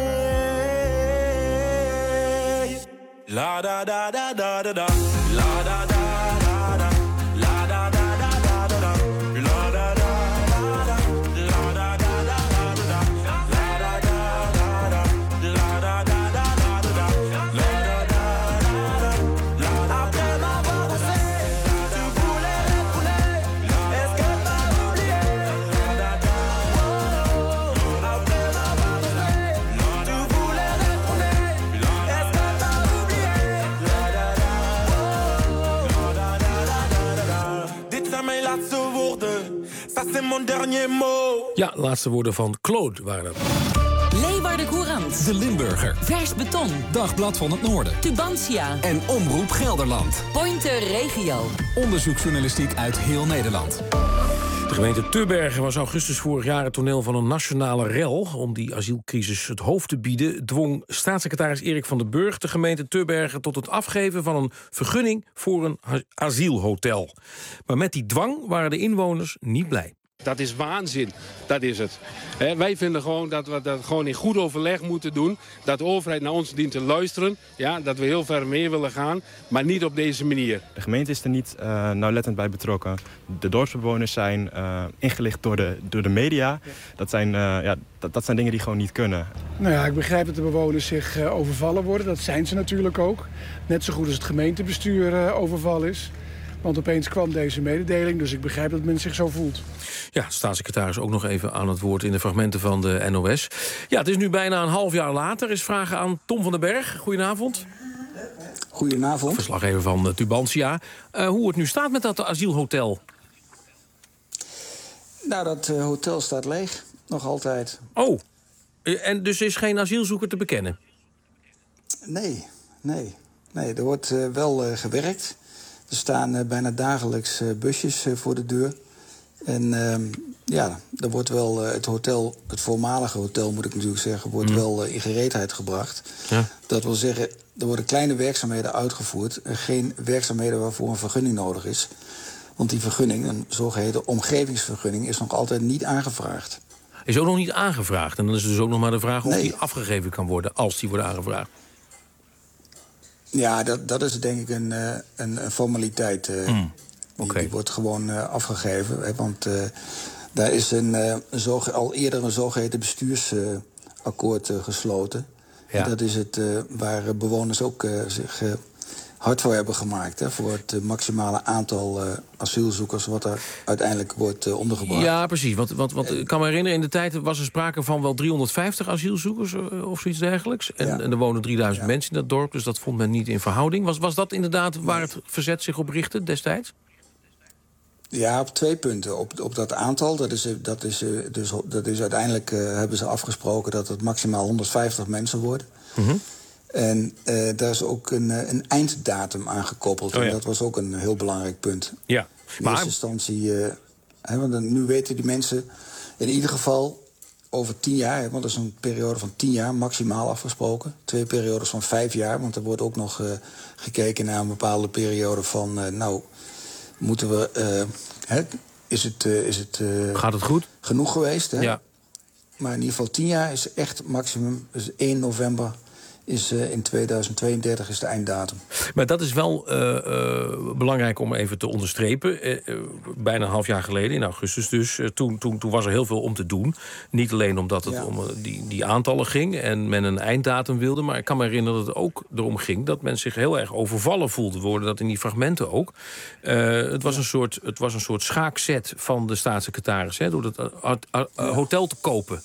alleen. La da da da da da da. La da da da da. La da da da da da da. La da da da da. La da da da da da. La da da da da. La da da da da da. La da da da da. Après m'avoir dansé, tu voulais retourner. Est-ce que t'as oublié? La da da. Après m'avoir dansé, tu voulais retourner. Est-ce que t'as oublié? La da da. La da da da da. Dit zijn mijn laatste woorden. Ça c'est mon dernier mot. Ja, laatste woorden van Claude waren dat. Leeuwarden Courant. De Limburger. Vers Beton. Dagblad van het Noorden. Tubantia. En Omroep Gelderland. Pointer Regio. Onderzoeksjournalistiek uit heel Nederland. De gemeente Tubbergen was augustus vorig jaar het toneel van een nationale rel. Om die asielcrisis het hoofd te bieden dwong staatssecretaris Erik van den Burg de gemeente Tubbergen tot het afgeven van een vergunning voor een asielhotel. Maar met die dwang waren de inwoners niet blij. Dat is waanzin, dat is het. He, wij vinden gewoon dat we dat gewoon in goed overleg moeten doen. Dat de overheid naar ons dient te luisteren. Ja, dat we heel ver mee willen gaan, maar niet op deze manier. De gemeente is er niet uh, nauwlettend bij betrokken. De dorpsbewoners zijn uh, ingelicht door de, door de media. Dat zijn, uh, ja, dat, dat zijn dingen die gewoon niet kunnen. Nou ja, ik begrijp dat de bewoners zich uh, overvallen worden. Dat zijn ze natuurlijk ook. Net zo goed als het gemeentebestuur uh, overvallen is. Want opeens kwam deze mededeling, dus ik begrijp dat men zich zo voelt. Ja, staatssecretaris ook nog even aan het woord in de fragmenten van de N O S. Ja, het is nu bijna een half jaar later. Is vragen aan Tom van den Berg. Goedenavond. Goedenavond. Verslaggever van Tubantia. Uh, hoe het nu staat met dat asielhotel? Nou, dat uh, hotel staat leeg. Nog altijd. Oh, en dus is geen asielzoeker te bekennen? Nee, nee. Nee, er wordt uh, wel uh, gewerkt. Er staan uh, bijna dagelijks uh, busjes uh, voor de deur. En uh, ja, er wordt wel uh, het hotel, het voormalige hotel moet ik natuurlijk zeggen, wordt mm. wel uh, in gereedheid gebracht. Ja. Dat wil zeggen, er worden kleine werkzaamheden uitgevoerd. Uh, geen werkzaamheden waarvoor een vergunning nodig is. Want die vergunning, een zogeheten omgevingsvergunning, is nog altijd niet aangevraagd. Is ook nog niet aangevraagd. En dan is er dus ook nog maar de vraag of nee. die afgegeven kan worden als die wordt aangevraagd. Ja, dat, dat is denk ik een, uh, een, een formaliteit. Uh, mm. okay. die, die wordt gewoon uh, afgegeven. Hè, want uh, daar is een, uh, een zoge, al eerder een zogeheten bestuursakkoord uh, uh, gesloten. Ja. En dat is het uh, waar uh, bewoners ook uh, zich uh, hard voor hebben gemaakt. Hè, voor het uh, maximale aantal uh, asielzoekers wat er uiteindelijk wordt uh, ondergebracht. Ja, precies. Want, want, want ik kan me herinneren, in de tijd was er sprake van wel driehonderdvijftig asielzoekers uh, of zoiets dergelijks. En, ja. en er wonen drieduizend ja. mensen in dat dorp, dus dat vond men niet in verhouding. Was, was dat inderdaad waar het verzet zich op richtte destijds? Ja, op twee punten. Op, op dat aantal, dat is, dat is, dus, dat is uiteindelijk uh, hebben ze afgesproken dat het maximaal honderdvijftig mensen worden. Mm-hmm. En uh, daar is ook een, een einddatum aan gekoppeld. Oh, ja. En dat was ook een heel belangrijk punt. Ja. In maar... eerste instantie, uh, hè, want dan, nu weten die mensen in ieder geval over tien jaar, want dat is een periode van tien jaar maximaal afgesproken. Twee periodes van vijf jaar, want er wordt ook nog uh, gekeken naar een bepaalde periode van, uh, nou, moeten we, uh, hè, is het, uh, is het, uh, gaat het goed? Genoeg geweest? Hè? Ja. Maar in ieder geval tien jaar is echt maximum. Dus één november is uh, in tweeduizend tweeëndertig is de einddatum. Maar dat is wel uh, uh, belangrijk om even te onderstrepen. Uh, uh, bijna een half jaar geleden, in augustus dus, uh, toen, toen, toen was er heel veel om te doen. Niet alleen omdat het ja. om uh, die, die aantallen ging en men een einddatum wilde, maar ik kan me herinneren dat het ook erom ging dat men zich heel erg overvallen voelde. We hoorden dat in die fragmenten ook. Uh, het, was ja. een soort, het was een soort schaakzet van de staatssecretaris, hè, door het uh, uh, uh, ja. hotel te kopen.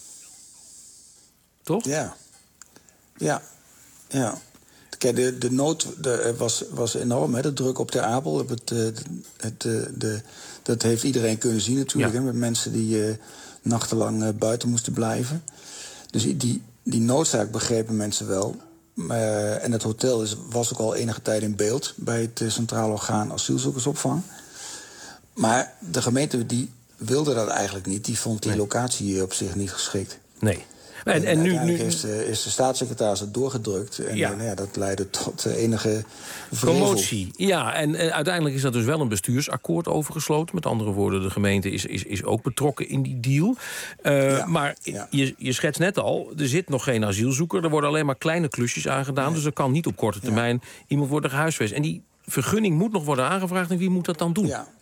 Toch? Ja. Ja. Ja, kijk, de, de nood de, was, was enorm, hè, de druk op Ter Apel. Het, het, het, de, de, dat heeft iedereen kunnen zien natuurlijk, ja. hè, met mensen die uh, nachtenlang uh, buiten moesten blijven. Dus die, die noodzaak begrepen mensen wel. Uh, en het hotel is, was ook al enige tijd in beeld bij het uh, Centraal Orgaan Asielzoekersopvang. Maar de gemeente die wilde dat eigenlijk niet. Die vond die nee. locatie op zich niet geschikt. Nee. En, en, en nu, uiteindelijk nu... Is, de, is de staatssecretaris het doorgedrukt. En ja. Uh, nou ja, dat leidde tot uh, enige vrevel. Commotie. Ja, en uh, uiteindelijk is dat dus wel een bestuursakkoord overgesloten. Met andere woorden, de gemeente is, is, is ook betrokken in die deal. Uh, ja. Maar ja. je, je schetst net al, er zit nog geen asielzoeker. Er worden alleen maar kleine klusjes aangedaan. Nee. Dus er kan niet op korte termijn ja. iemand worden gehuisvest. En die vergunning moet nog worden aangevraagd. En wie moet dat dan doen? Ja.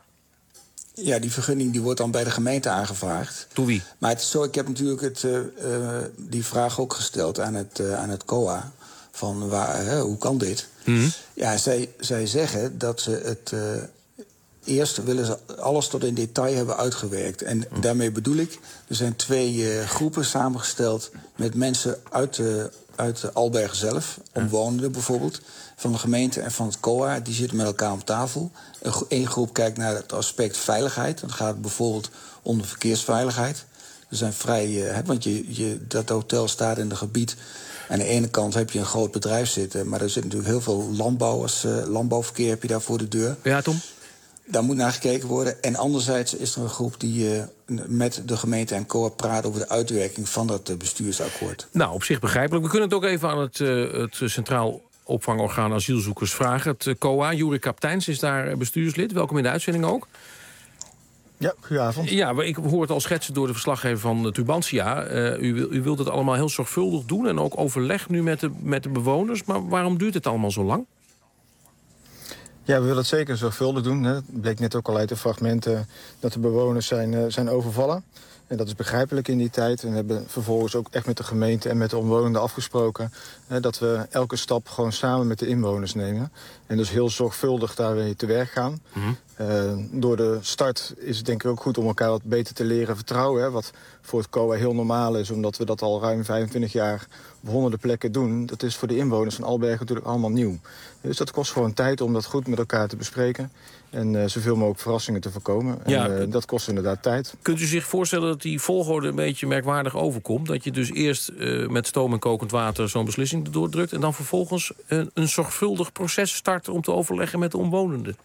Ja, die vergunning die wordt dan bij de gemeente aangevraagd. Door wie? Maar het is zo, ik heb natuurlijk het, uh, uh, die vraag ook gesteld aan het, uh, aan het C O A. Van waar, uh, hoe kan dit? Mm-hmm. Ja, zij, zij zeggen dat ze het... Uh, eerst willen ze alles tot in detail hebben uitgewerkt. En mm. daarmee bedoel ik, er zijn twee uh, groepen samengesteld met mensen uit de... uit Albergen zelf, omwonenden bijvoorbeeld, van de gemeente en van het C O A. Die zitten met elkaar om tafel. Eén groep kijkt naar het aspect veiligheid. Dan gaat het bijvoorbeeld om de verkeersveiligheid. Er zijn vrij, uh, want je, je, dat hotel staat in een gebied. Aan de ene kant heb je een groot bedrijf zitten, maar er zit natuurlijk heel veel landbouwers, uh, landbouwverkeer heb je daar voor de deur. Ja, Tom? Daar moet naar gekeken worden. En anderzijds is er een groep die uh, met de gemeente en C O A praat over de uitwerking van dat uh, bestuursakkoord. Nou, op zich begrijpelijk. We kunnen het ook even aan het, uh, het Centraal Opvangorgaan Asielzoekers vragen. Het uh, C O A, Juri Kapteins is daar bestuurslid. Welkom in de uitzending ook. Ja, goedenavond. Ja, ik hoor het al schetsen door de verslaggever van Tubantia. Uh, u, u wilt het allemaal heel zorgvuldig doen en ook overleg nu met de, met de bewoners. Maar waarom duurt het allemaal zo lang? Ja, we willen het zeker zorgvuldig doen. Hè. Het bleek net ook al uit de fragmenten dat de bewoners zijn, uh, zijn overvallen. En dat is begrijpelijk in die tijd. En we hebben vervolgens ook echt met de gemeente en met de omwonenden afgesproken... Hè, dat we elke stap gewoon samen met de inwoners nemen. En dus heel zorgvuldig daar weer te werk gaan. Mm-hmm. Uh, door de start is het denk ik ook goed om elkaar wat beter te leren vertrouwen. Hè, wat voor het C O A heel normaal is, omdat we dat al ruim vijfentwintig jaar op honderden plekken doen. Dat is voor de inwoners van Albergen natuurlijk allemaal nieuw. Dus dat kost gewoon tijd om dat goed met elkaar te bespreken. En uh, zoveel mogelijk verrassingen te voorkomen. Ja, en uh, dat kost inderdaad tijd. Kunt u zich voorstellen dat die volgorde een beetje merkwaardig overkomt? Dat je dus eerst uh, met stoom en kokend water zo'n beslissing erdoor drukt... en dan vervolgens een, een zorgvuldig proces start om te overleggen met de omwonenden?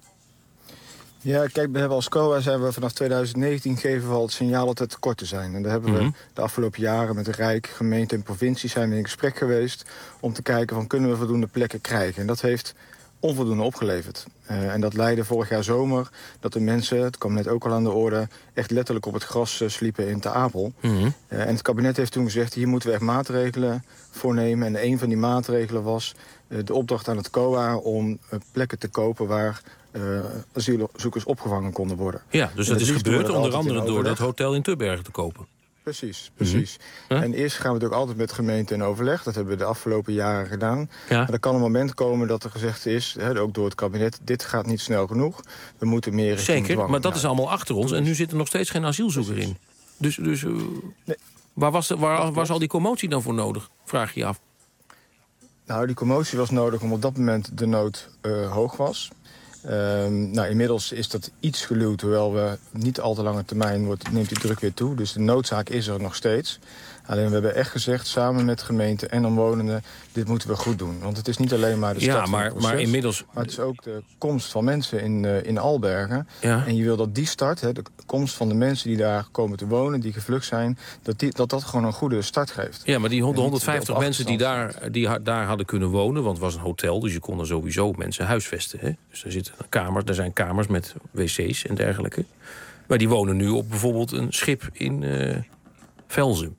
Ja, kijk, we hebben als C O A zijn we vanaf twintig negentien geven we al het signaal dat het tekort te zijn. En daar hebben Mm-hmm. we de afgelopen jaren met de Rijk, gemeente en provincie zijn we in gesprek geweest om te kijken van kunnen we voldoende plekken krijgen. En dat heeft onvoldoende opgeleverd. Uh, en dat leidde vorig jaar zomer dat de mensen, het kwam net ook al aan de orde, echt letterlijk op het gras uh, sliepen in Ter Apel. Mm-hmm. Uh, en het kabinet heeft toen gezegd, hier moeten we echt maatregelen voor nemen. En een van die maatregelen was uh, de opdracht aan het C O A om uh, plekken te kopen waar Uh, asielzoekers opgevangen konden worden. Ja, dus en dat is gebeurd onder andere door overleg. dat hotel in Tubbergen te kopen. Precies, precies. Mm-hmm. En eerst gaan we natuurlijk altijd met de gemeente in overleg. Dat hebben we de afgelopen jaren gedaan. Ja. Maar er kan een moment komen dat er gezegd is, hè, ook door het kabinet, dit gaat niet snel genoeg. We moeten meer richting Zeker, dwang. maar dat nou, is allemaal achter ons. En nu zit er nog steeds geen asielzoeker in. Dus, dus uh, nee. waar, was de, waar was al die commotie dan voor nodig? Vraag je je af. Nou, die commotie was nodig omdat op dat moment de nood uh, hoog was. Um, nou, inmiddels is dat iets geluwd, hoewel we niet al te lange termijn wordt, neemt die druk weer toe. Dus de noodzaak is er nog steeds. Alleen we hebben echt gezegd, samen met gemeente en omwonenden, dit moeten we goed doen. Want het is niet alleen maar de start ja, maar, van het proces, maar inmiddels... maar het is ook de komst van mensen in, uh, in Albergen. Ja. En je wil dat die start, hè, de komst van de mensen die daar komen te wonen, die gevlucht zijn, dat die, dat, dat gewoon een goede start geeft. Ja, maar die honderdvijftig mensen die daar, die daar hadden kunnen wonen, want het was een hotel, dus je kon er sowieso mensen huisvesten. Hè? Dus er zitten kamers, er zijn kamers met wc's en dergelijke. Maar die wonen nu op bijvoorbeeld een schip in uh, Velzen.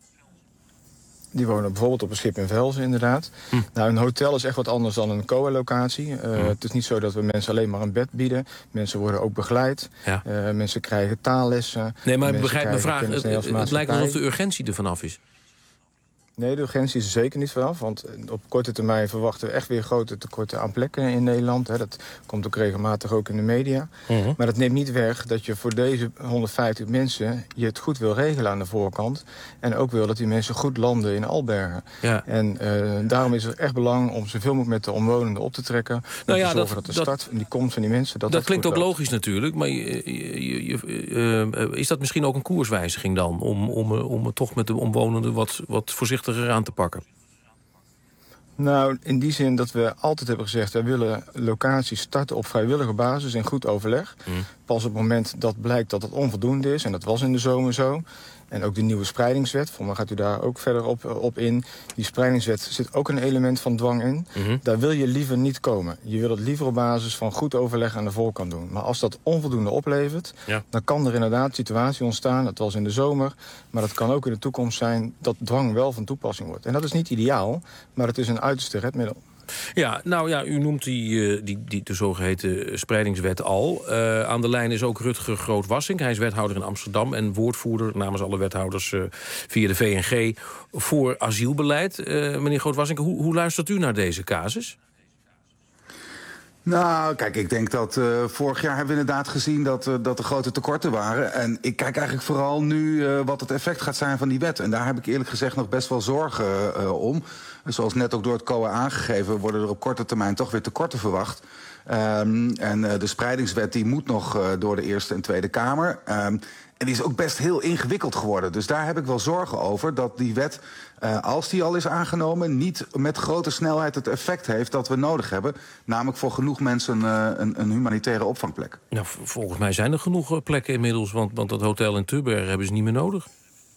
Die wonen bijvoorbeeld op een schip in Velzen, inderdaad. Hm. Nou, een hotel is echt wat anders dan een C O A-locatie. Uh, hm. Het is niet zo dat we mensen alleen maar een bed bieden. Mensen worden ook begeleid. Ja. Uh, mensen krijgen taallessen. Nee, maar ik begrijp mijn vraag. Het, het lijkt alsof de urgentie er vanaf is. Nee, de urgentie is er zeker niet vanaf. Want op korte termijn verwachten we echt weer grote tekorten aan plekken in Nederland. Hè. Dat komt ook regelmatig ook in de media. Uh-huh. Maar dat neemt niet weg dat je voor deze honderdvijftig mensen je het goed wil regelen aan de voorkant. En ook wil dat die mensen goed landen in Albergen. Ja. En uh, daarom is er echt belang om zoveel mogelijk met de omwonenden op te trekken. Nou ja, te zorgen dat, dat de start dat, en die komst van die mensen... Dat, dat, dat klinkt ook loopt. logisch natuurlijk. Maar je, je, je, uh, is dat misschien ook een koerswijziging dan? Om, om, om toch met de omwonenden wat, wat voorzichtig aan te pakken? Nou, in die zin dat we altijd hebben gezegd, wij willen locaties starten op vrijwillige basis in goed overleg. Mm. Pas op het moment dat blijkt dat het onvoldoende is, en dat was in de zomer zo. En ook de nieuwe spreidingswet, voor mij gaat u daar ook verder op, op in. Die spreidingswet zit ook een element van dwang in. Mm-hmm. Daar wil je liever niet komen. Je wil het liever op basis van goed overleg aan de voorkant doen. Maar als dat onvoldoende oplevert, ja. dan kan er inderdaad een situatie ontstaan. Dat was in de zomer, maar dat kan ook in de toekomst zijn dat dwang wel van toepassing wordt. En dat is niet ideaal, maar het is een uiterste redmiddel. Ja, nou ja, u noemt die, die, die de zogeheten spreidingswet al. Uh, aan de lijn is ook Rutger Groot-Wassink. Hij is wethouder in Amsterdam en woordvoerder namens alle wethouders uh, via de V N G voor asielbeleid. Uh, meneer Groot-Wassink, hoe, hoe luistert u naar deze casus? Nou, kijk, ik denk dat uh, vorig jaar hebben we inderdaad gezien dat, uh, dat er grote tekorten waren. En ik kijk eigenlijk vooral nu uh, wat het effect gaat zijn van die wet. En daar heb ik eerlijk gezegd nog best wel zorgen uh, om. Zoals net ook door het C O A aangegeven, worden er op korte termijn toch weer tekorten verwacht. Um, en uh, de spreidingswet die moet nog uh, door de Eerste en Tweede Kamer. Um, En die is ook best heel ingewikkeld geworden. Dus daar heb ik wel zorgen over dat die wet, uh, als die al is aangenomen, niet met grote snelheid het effect heeft dat we nodig hebben. Namelijk voor genoeg mensen uh, een, een humanitaire opvangplek. Nou, volgens mij zijn er genoeg plekken inmiddels, want, want dat hotel in Tubbergen hebben ze niet meer nodig.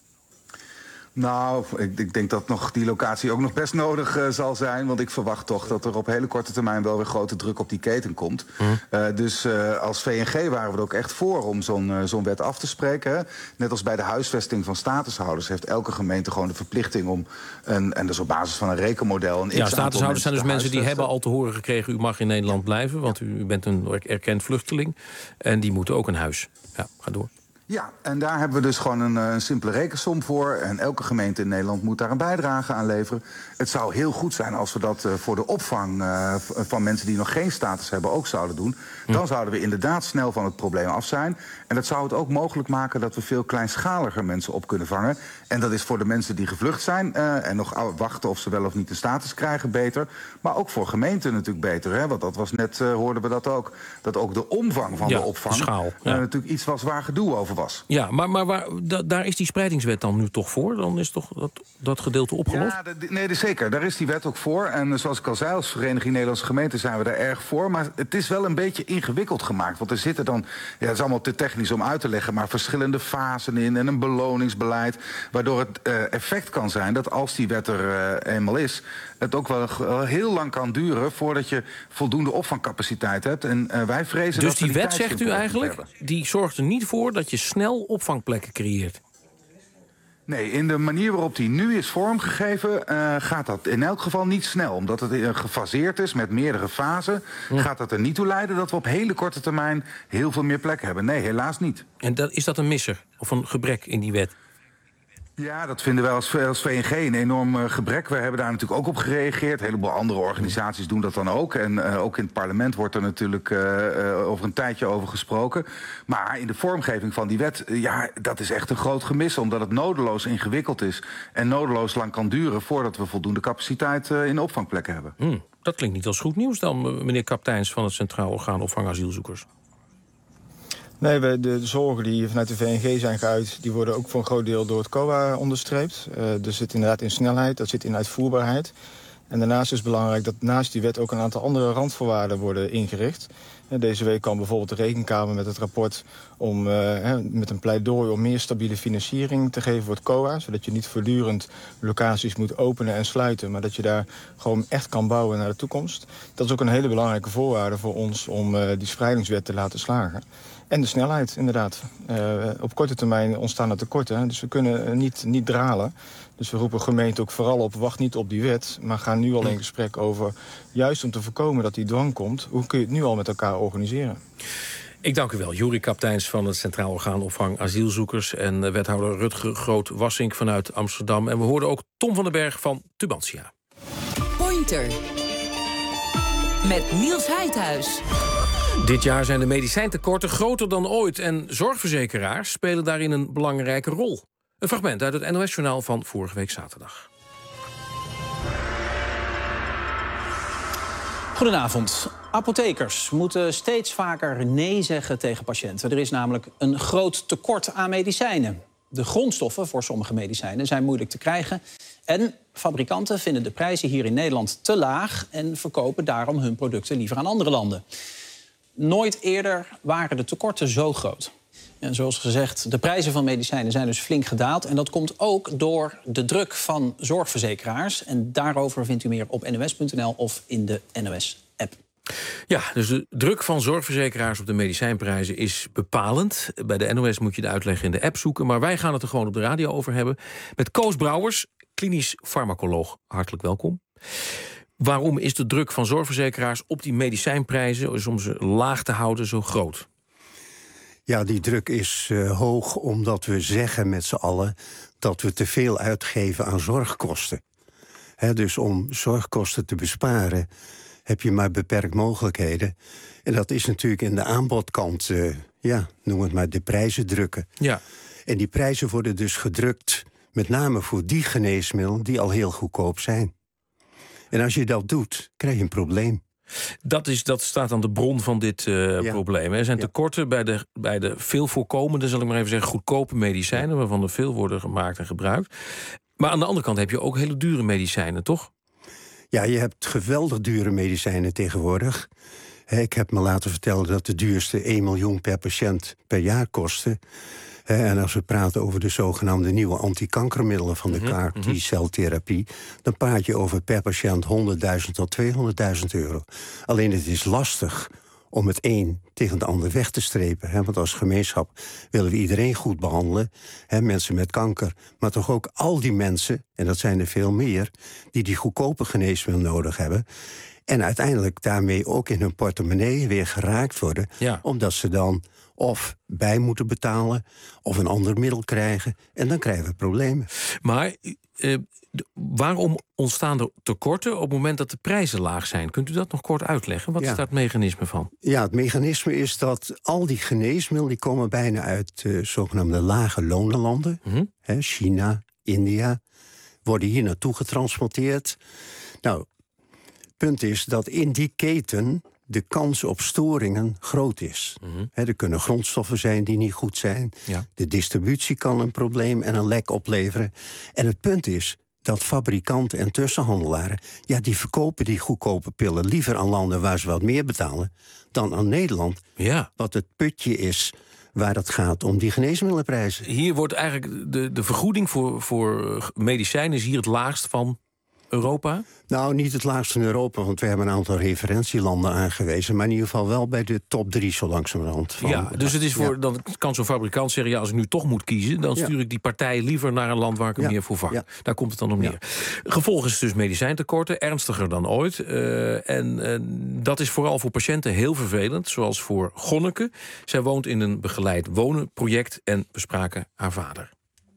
Nou, ik, ik denk dat nog die locatie ook nog best nodig uh, zal zijn. Want ik verwacht toch dat er op hele korte termijn wel weer grote druk op die keten komt. Mm. Uh, dus uh, als V N G waren we er ook echt voor om zo'n uh, zo'n wet af te spreken. Hè. Net als bij de huisvesting van statushouders heeft elke gemeente gewoon de verplichting om, een, en dat is op basis van een rekenmodel... Een ja, statushouders zijn dus mensen die hebben al te horen gekregen, u mag in Nederland blijven, want u, u bent een erkend vluchteling. En die moeten ook een huis. Ja, ga door. Ja, en daar hebben we dus gewoon een, een simpele rekensom voor. En elke gemeente in Nederland moet daar een bijdrage aan leveren. Het zou heel goed zijn als we dat uh, voor de opvang uh, van mensen die nog geen status hebben ook zouden doen. Hm. Dan zouden we inderdaad snel van het probleem af zijn. En dat zou het ook mogelijk maken dat we veel kleinschaliger mensen op kunnen vangen. En dat is voor de mensen die gevlucht zijn uh, en nog wachten of ze wel of niet de status krijgen beter. Maar ook voor gemeenten natuurlijk beter. Hè? Want dat was net, uh, hoorden we dat ook. Dat ook de omvang van ja, de opvang de schaal, ja. uh, natuurlijk iets was waar gedoe over was. Ja, maar, maar waar, da, daar is die spreidingswet dan nu toch voor? Dan is toch dat, dat gedeelte opgelost? Ja, de, nee, de, zeker. Daar is die wet ook voor. En zoals ik al zei, als Vereniging Nederlandse Gemeenten zijn we daar erg voor. Maar het is wel een beetje ingewikkeld gemaakt. Want er zitten dan, ja, het is allemaal te technisch om uit te leggen, maar verschillende fasen in en een beloningsbeleid. Waardoor het uh, effect kan zijn dat als die wet er uh, eenmaal is, het ook wel, wel heel lang kan duren voordat je voldoende opvangcapaciteit hebt. En uh, wij vrezen dus dat die, die wet, zegt u eigenlijk, die zorgt er niet voor dat je snel opvangplekken creëert? Nee, in de manier waarop die nu is vormgegeven, uh, gaat dat in elk geval niet snel. Omdat het uh, gefaseerd is met meerdere fasen, hm. gaat dat er niet toe leiden dat we op hele korte termijn heel veel meer plekken hebben. Nee, helaas niet. En dat, is dat een misser of een gebrek in die wet? Ja, dat vinden wij als, als V N G een enorm uh, gebrek. We hebben daar natuurlijk ook op gereageerd. Een heleboel andere organisaties doen dat dan ook. En uh, ook in het parlement wordt er natuurlijk uh, uh, over een tijdje over gesproken. Maar in de vormgeving van die wet, uh, ja, dat is echt een groot gemis. Omdat het nodeloos ingewikkeld is en nodeloos lang kan duren voordat we voldoende capaciteit uh, in de opvangplekken hebben. Mm. dat klinkt niet als goed nieuws dan, meneer Kapteins van het Centraal Orgaan Opvang Asielzoekers. Nee, de, de zorgen die vanuit de V N G zijn geuit, die worden ook voor een groot deel door het C O A onderstreept. Uh, er zit inderdaad in snelheid, dat zit in uitvoerbaarheid. En daarnaast is het belangrijk dat naast die wet ook een aantal andere randvoorwaarden worden ingericht. Deze week kwam bijvoorbeeld de Rekenkamer met het rapport om uh, met een pleidooi om meer stabiele financiering te geven voor het C O A. Zodat je niet voortdurend locaties moet openen en sluiten, maar dat je daar gewoon echt kan bouwen naar de toekomst. Dat is ook een hele belangrijke voorwaarde voor ons om uh, die spreidingswet te laten slagen. En de snelheid, inderdaad. Uh, op korte termijn ontstaan er tekorten, dus we kunnen niet, niet dralen. Dus we roepen gemeenten ook vooral op, wacht niet op die wet, maar ga nu al in gesprek over, juist om te voorkomen dat die dwang komt, hoe kun je het nu al met elkaar organiseren? Ik dank u wel, Juri Kapteins van het Centraal Orgaan Opvang Asielzoekers en wethouder Rutger Groot-Wassink vanuit Amsterdam. En we hoorden ook Tom van den Berg van Tubantia. Pointer met Niels Heidhuis. Dit jaar zijn de medicijntekorten groter dan ooit en zorgverzekeraars spelen daarin een belangrijke rol. Een fragment uit het N O S-journaal van vorige week zaterdag. Goedenavond. Apothekers moeten steeds vaker nee zeggen tegen patiënten. Er is namelijk een groot tekort aan medicijnen. De grondstoffen voor sommige medicijnen zijn moeilijk te krijgen. En fabrikanten vinden de prijzen hier in Nederland te laag en verkopen daarom hun producten liever aan andere landen. Nooit eerder waren de tekorten zo groot. En zoals gezegd, de prijzen van medicijnen zijn dus flink gedaald. En dat komt ook door de druk van zorgverzekeraars. En daarover vindt u meer op N O S punt N L of in de N O S-app. Ja, dus de druk van zorgverzekeraars op de medicijnprijzen is bepalend. Bij de N O S moet je de uitleg in de app zoeken. Maar wij gaan het er gewoon op de radio over hebben. Met Koos Brouwers, klinisch farmacoloog. Hartelijk welkom. Waarom is de druk van zorgverzekeraars op die medicijnprijzen, om ze laag te houden, zo groot? Ja, die druk is uh, hoog omdat we zeggen met z'n allen dat we te veel uitgeven aan zorgkosten. He, dus om zorgkosten te besparen heb je maar beperkt mogelijkheden. En dat is natuurlijk in de aanbodkant, uh, ja, noem het maar de prijzen drukken. Ja. En die prijzen worden dus gedrukt met name voor die geneesmiddelen die al heel goedkoop zijn. En als je dat doet, krijg je een probleem. Dat, is, dat staat aan de bron van dit uh, ja. probleem. Er zijn ja. tekorten bij de, bij de veel voorkomende, zal ik maar even zeggen, goedkope medicijnen, waarvan er veel worden gemaakt en gebruikt. Maar aan de andere kant heb je ook hele dure medicijnen, toch? Ja, je hebt geweldig dure medicijnen tegenwoordig. Ik heb me laten vertellen dat de duurste één miljoen per patiënt per jaar kosten. En als we praten over de zogenaamde nieuwe antikankermiddelen van de mm-hmm. K R T-celtherapie, dan praat je over per patiënt honderdduizend tot tweehonderdduizend euro. Alleen het is lastig om het een tegen de ander weg te strepen. Hè? Want als gemeenschap willen we iedereen goed behandelen. Hè? Mensen met kanker, maar toch ook al die mensen, en dat zijn er veel meer, die die goedkope geneesmiddelen nodig hebben. En uiteindelijk daarmee ook in hun portemonnee weer geraakt worden. Ja. Omdat ze dan of bij moeten betalen of een ander middel krijgen. En dan krijgen we problemen. Maar uh, waarom ontstaan er tekorten op het moment dat de prijzen laag zijn? Kunt u dat nog kort uitleggen? Wat ja. is daar het mechanisme van? Ja, het mechanisme is dat al die geneesmiddelen die komen bijna uit uh, zogenaamde lage lonenlanden. Mm-hmm. Hè, China, India, worden hier naartoe getransporteerd. Nou, punt is dat in die keten de kans op storingen groot is. Mm-hmm. He, er kunnen grondstoffen zijn die niet goed zijn. Ja. De distributie kan een probleem en een lek opleveren. En het punt is dat fabrikanten en tussenhandelaren, ja, die verkopen die goedkope pillen liever aan landen waar ze wat meer betalen dan aan Nederland. Ja. Wat het putje is waar het gaat om die geneesmiddelenprijzen. Hier wordt eigenlijk de, de vergoeding voor, voor medicijnen is hier het laagst van Europa? Nou, niet het laagste in Europa, want we hebben een aantal referentielanden aangewezen, maar in ieder geval wel bij de top drie zo langzamerhand. Van, ja, dus het is voor, ja. dan kan zo'n fabrikant zeggen, ja, als ik nu toch moet kiezen, dan stuur ja. ik die partij liever naar een land waar ik hem ja. meer voor vang. Ja. Daar komt het dan om neer. Ja. Gevolg is dus medicijntekorten, ernstiger dan ooit. Uh, en uh, dat is vooral voor patiënten heel vervelend, zoals voor Gonneke. Zij woont in een begeleid wonen project en we spraken haar vader.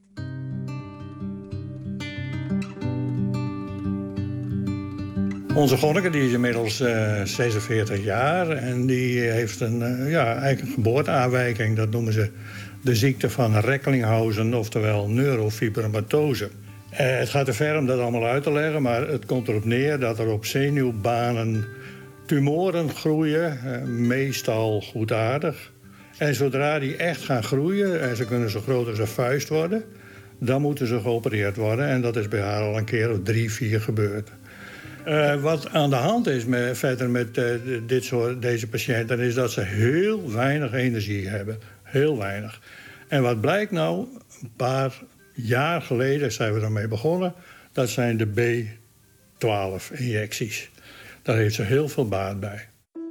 Onze Gonneke die is inmiddels uh, zesenveertig jaar en die heeft een, uh, ja, eigenlijk een geboorteaanwijking. Dat noemen ze de ziekte van Recklinghausen, oftewel neurofibromatose. Uh, het gaat te ver om dat allemaal uit te leggen, maar het komt erop neer dat er op zenuwbanen tumoren groeien, uh, meestal goedaardig. En zodra die echt gaan groeien, en ze kunnen zo groot als een vuist worden, dan moeten ze geopereerd worden. En dat is bij haar al een keer of drie, vier gebeurd. Uh, wat aan de hand is met, verder met uh, dit soort, deze patiënten, is dat ze heel weinig energie hebben. Heel weinig. En wat blijkt nou, een paar jaar geleden zijn we daarmee begonnen, dat zijn de B twaalf injecties. Daar heeft ze heel veel baat bij.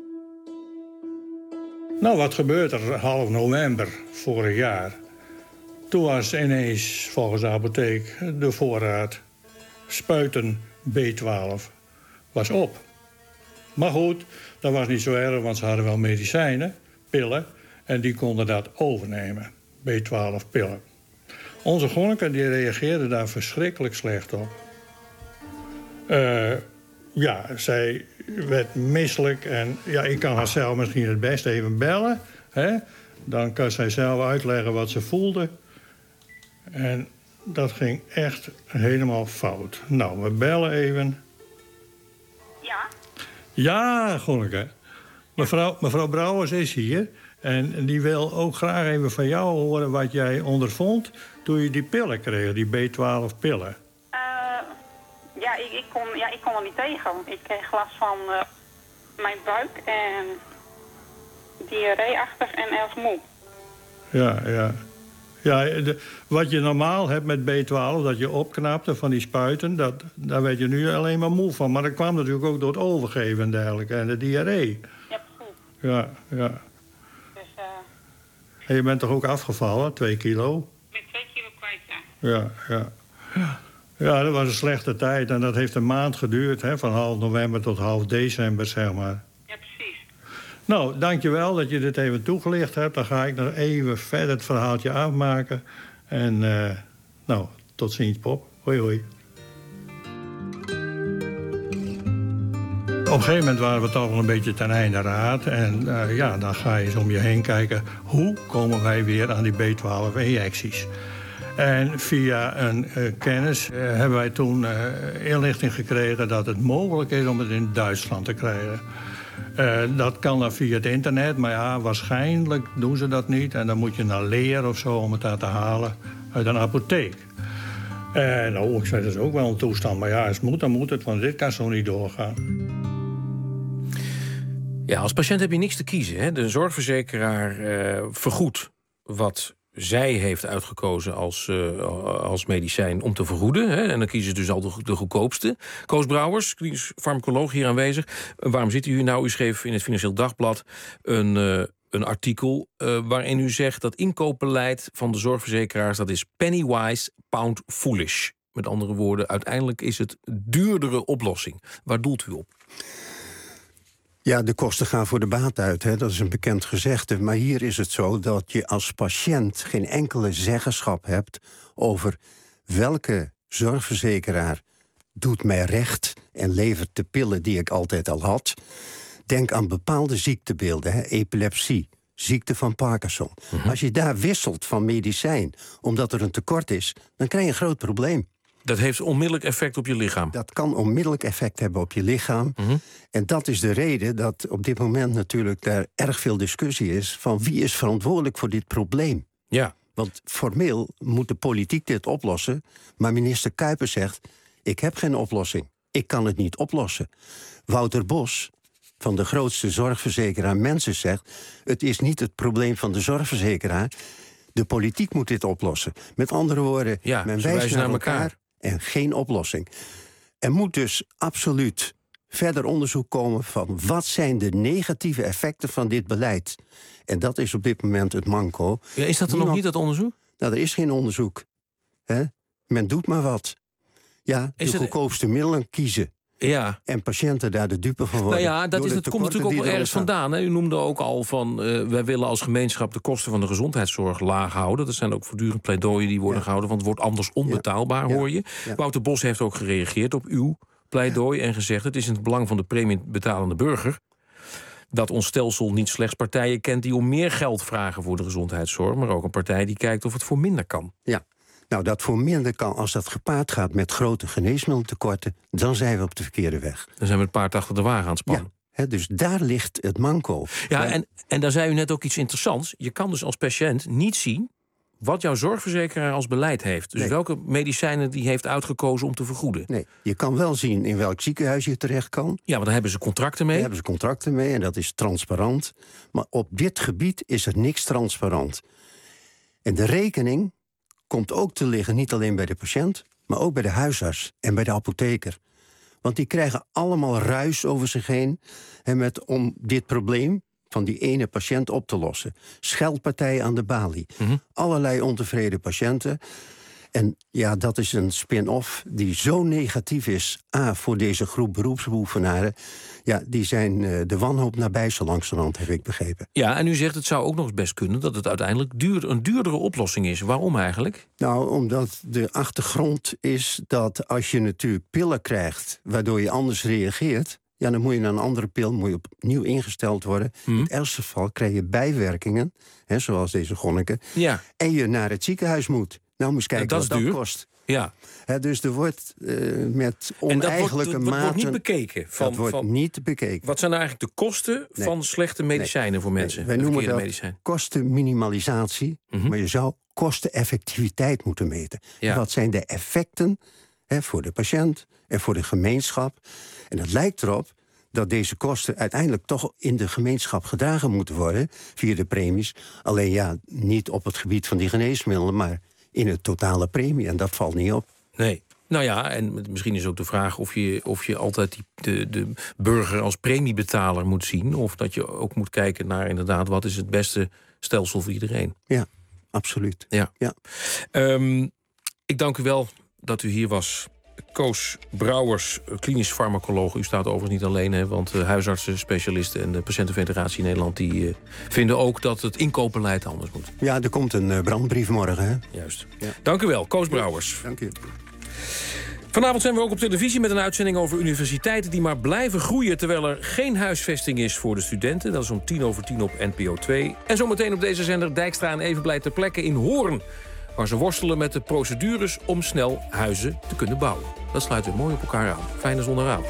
Nou, wat gebeurt er half november vorig jaar? Toen was ineens volgens de apotheek de voorraad spuiten B twaalf was op. Maar goed, dat was niet zo erg, want ze hadden wel medicijnen, pillen, en die konden dat overnemen, B twaalf pillen. Onze Gonneke die reageerde daar verschrikkelijk slecht op. Uh, ja, zij werd misselijk en ja, ik kan haar zelf misschien het best even bellen. Hè? Dan kan zij zelf uitleggen wat ze voelde. En dat ging echt helemaal fout. Nou, we bellen even. Ja? Ja, Gonneke. Mevrouw, mevrouw Brouwers is hier. En die wil ook graag even van jou horen wat jij ondervond toen je die pillen kreeg, die B twaalf pillen. Uh, ja, ik, ik, kon, ja, ik kon er niet tegen. Ik kreeg last van uh, mijn buik en diarreeachtig en erg moe. Ja, ja. Ja, de, wat je normaal hebt met B twaalf, dat je opknapte van die spuiten, dat, daar werd je nu alleen maar moe van. Maar dat kwam natuurlijk ook door het overgeven en dergelijke en de diarree. Ja, precies. Ja, ja. Dus, uh... En je bent toch ook afgevallen, twee kilo? Ik ben twee kilo kwijt, ja. Ja, ja. Ja, dat was een slechte tijd en dat heeft een maand geduurd, hè, van half november tot half december, zeg maar. Ja, precies. Nou, dankjewel dat je dit even toegelicht hebt. Dan ga ik nog even verder het verhaaltje afmaken. En, uh, nou, tot ziens, Pop. Hoi, hoi. Op een gegeven moment waren we toch wel een beetje ten einde raad. En uh, ja, dan ga je eens om je heen kijken. Hoe komen wij weer aan die B twaalf injecties? En via een uh, kennis uh, hebben wij toen uh, inlichting gekregen dat het mogelijk is om het in Duitsland te krijgen. Uh, dat kan dan via het internet, maar ja, waarschijnlijk doen ze dat niet. En dan moet je naar Leer of zo om het daar te halen uit een apotheek. En oh, ik zei, dat is ook wel een toestand. Maar ja, als het moet, dan moet het, want dit kan zo niet doorgaan. Ja, als patiënt heb je niks te kiezen. Hè? De zorgverzekeraar uh, vergoedt wat zij heeft uitgekozen als, uh, als medicijn om te vergoeden. Hè? En dan kiezen ze dus al de, de goedkoopste. Koos Brouwers, klinisch farmacoloog hier aanwezig. Uh, waarom zit u hier nou? U schreef in het Financieel Dagblad een, uh, een artikel uh, waarin u zegt dat inkoopbeleid van de zorgverzekeraars, dat is penny wise, pound foolish. Met andere woorden, uiteindelijk is het duurdere oplossing. Waar doelt u op? Ja, de kosten gaan voor de baat uit, hè? Dat is een bekend gezegde. Maar hier is het zo dat je als patiënt geen enkele zeggenschap hebt over welke zorgverzekeraar doet mij recht en levert de pillen die ik altijd al had. Denk aan bepaalde ziektebeelden, hè? Epilepsie, ziekte van Parkinson. Mm-hmm. Als je daar wisselt van medicijn omdat er een tekort is, dan krijg je een groot probleem. Dat heeft onmiddellijk effect op je lichaam? Dat kan onmiddellijk effect hebben op je lichaam. Mm-hmm. En dat is de reden dat op dit moment natuurlijk daar erg veel discussie is van wie is verantwoordelijk voor dit probleem. Ja. Want formeel moet de politiek dit oplossen, maar minister Kuipers zegt, ik heb geen oplossing. Ik kan het niet oplossen. Wouter Bos van de grootste zorgverzekeraar Mensis zegt, het is niet het probleem van de zorgverzekeraar. De politiek moet dit oplossen. Met andere woorden, ja, men wijst naar, naar elkaar. elkaar en geen oplossing. Er moet dus absoluut verder onderzoek komen van wat zijn de negatieve effecten van dit beleid. En dat is op dit moment het manco. Ja, is dat er Niemand... nog niet, dat onderzoek? Nou, er is geen onderzoek. He? Men doet maar wat. Ja, de is goedkoopste het... middelen kiezen. Ja. En patiënten daar de dupe van worden. Nou ja, dat, is, dat komt natuurlijk ook wel ergens vandaan. Hè? U noemde ook al van, uh, wij willen als gemeenschap de kosten van de gezondheidszorg laag houden. Dat zijn ook voortdurend pleidooien die worden ja. gehouden, want het wordt anders onbetaalbaar, ja. hoor je. Ja. Wouter Bos heeft ook gereageerd op uw pleidooi ja. en gezegd, het is in het belang van de premiebetalende burger dat ons stelsel niet slechts partijen kent die om meer geld vragen voor de gezondheidszorg, maar ook een partij die kijkt of het voor minder kan. Ja. Nou, dat voor minder kan als dat gepaard gaat met grote geneesmiddeltekorten, dan zijn we op de verkeerde weg. Dan zijn we het paard achter de wagen aan het spannen. Ja. He, dus daar ligt het manco. Ja, en, en daar zei u net ook iets interessants. Je kan dus als patiënt niet zien wat jouw zorgverzekeraar als beleid heeft. Dus nee. welke medicijnen die heeft uitgekozen om te vergoeden. Nee, je kan wel zien in welk ziekenhuis je terecht kan. Ja, maar daar hebben ze contracten mee. Daar hebben ze contracten mee en dat is transparant. Maar op dit gebied is er niks transparant. En de rekening komt ook te liggen niet alleen bij de patiënt, maar ook bij de huisarts en bij de apotheker. Want die krijgen allemaal ruis over zich heen en met, om dit probleem van die ene patiënt op te lossen. Scheldpartij aan de balie. Mm-hmm. Allerlei ontevreden patiënten. En ja, dat is een spin-off die zo negatief is. A, voor deze groep beroepsbeoefenaren. Ja, die zijn uh, de wanhoop nabij zo langzamerhand, heb ik begrepen. Ja, en u zegt het zou ook nog eens best kunnen dat het uiteindelijk duur, een duurdere oplossing is. Waarom eigenlijk? Nou, omdat de achtergrond is dat als je natuurlijk pillen krijgt waardoor je anders reageert, ja, dan moet je naar een andere pil, moet je opnieuw ingesteld worden. Hmm. In het ergste geval krijg je bijwerkingen, hè, zoals deze gonneken. Ja. En je naar het ziekenhuis moet. Nou, moet je kijken ja, dat wat duur. dat kost. Ja. He, dus er wordt uh, met oneigenlijke maten... Dat wordt niet bekeken. Van, dat wordt van, niet bekeken. Wat zijn nou eigenlijk de kosten nee. van slechte medicijnen nee. voor mensen? Nee. Wij noemen dat medicijn. kostenminimalisatie. Mm-hmm. Maar je zou kosteneffectiviteit moeten meten. Ja. Wat zijn de effecten he, voor de patiënt en voor de gemeenschap? En het lijkt erop dat deze kosten uiteindelijk toch in de gemeenschap gedragen moeten worden via de premies. Alleen ja, niet op het gebied van die geneesmiddelen, maar in het totale premie. En dat valt niet op. Nee. Nou ja, en misschien is ook de vraag of je, of je altijd die, de, de burger als premiebetaler moet zien. Of dat je ook moet kijken naar inderdaad wat is het beste stelsel voor iedereen. Ja, absoluut. Ja. Ja. Um, ik dank u wel dat u hier was. Koos Brouwers, klinisch farmacoloog. U staat overigens niet alleen, hè, want uh, huisartsen, specialisten en de Patiëntenfederatie in Nederland die uh, vinden ook dat het inkoopbeleid anders moet. Ja, er komt een uh, brandbrief morgen, hè? Juist. Ja. Dank u wel, Koos Brouwers. Dank u. Vanavond zijn we ook op televisie met een uitzending over universiteiten die maar blijven groeien terwijl er geen huisvesting is voor de studenten. Dat is om tien over tien op N P O twee. En zometeen op deze zender Dijkstra en Evenblij ter plekke in Hoorn, waar ze worstelen met de procedures om snel huizen te kunnen bouwen. Dat sluit weer mooi op elkaar aan. Fijne zondagavond.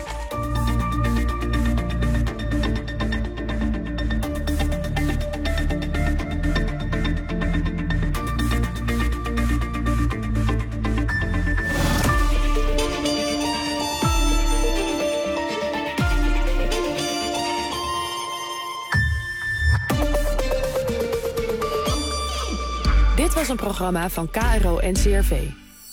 Dit was een programma van K R O en C R V.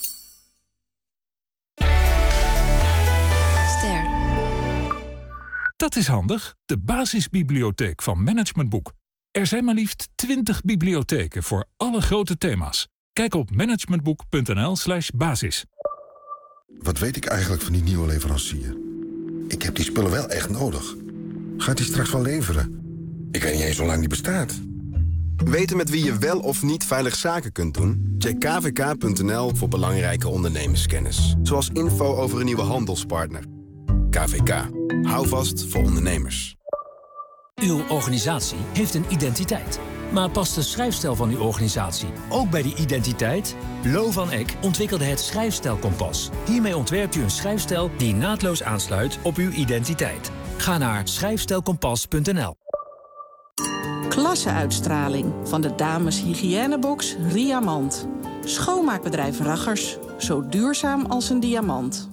Ster. Dat is handig, de basisbibliotheek van Management Boek. Er zijn maar liefst twintig bibliotheken voor alle grote thema's. Kijk op managementboek.nl slash basis. Wat weet ik eigenlijk van die nieuwe leverancier? Ik heb die spullen wel echt nodig. Gaat die straks wel leveren? Ik weet niet eens hoe lang die bestaat. Weten met wie je wel of niet veilig zaken kunt doen? Check k v k punt n l voor belangrijke ondernemerskennis. Zoals info over een nieuwe handelspartner. K V K. Hou vast voor ondernemers. Uw organisatie heeft een identiteit. Maar past de schrijfstijl van uw organisatie ook bij die identiteit? Lo van Eck ontwikkelde het Schrijfstijlkompas. Hiermee ontwerpt u een schrijfstijl die naadloos aansluit op uw identiteit. Ga naar schrijfstijlkompas punt n l. Klasseuitstraling van de dames hygiënebox Riamant. Schoonmaakbedrijf Raggers, zo duurzaam als een diamant.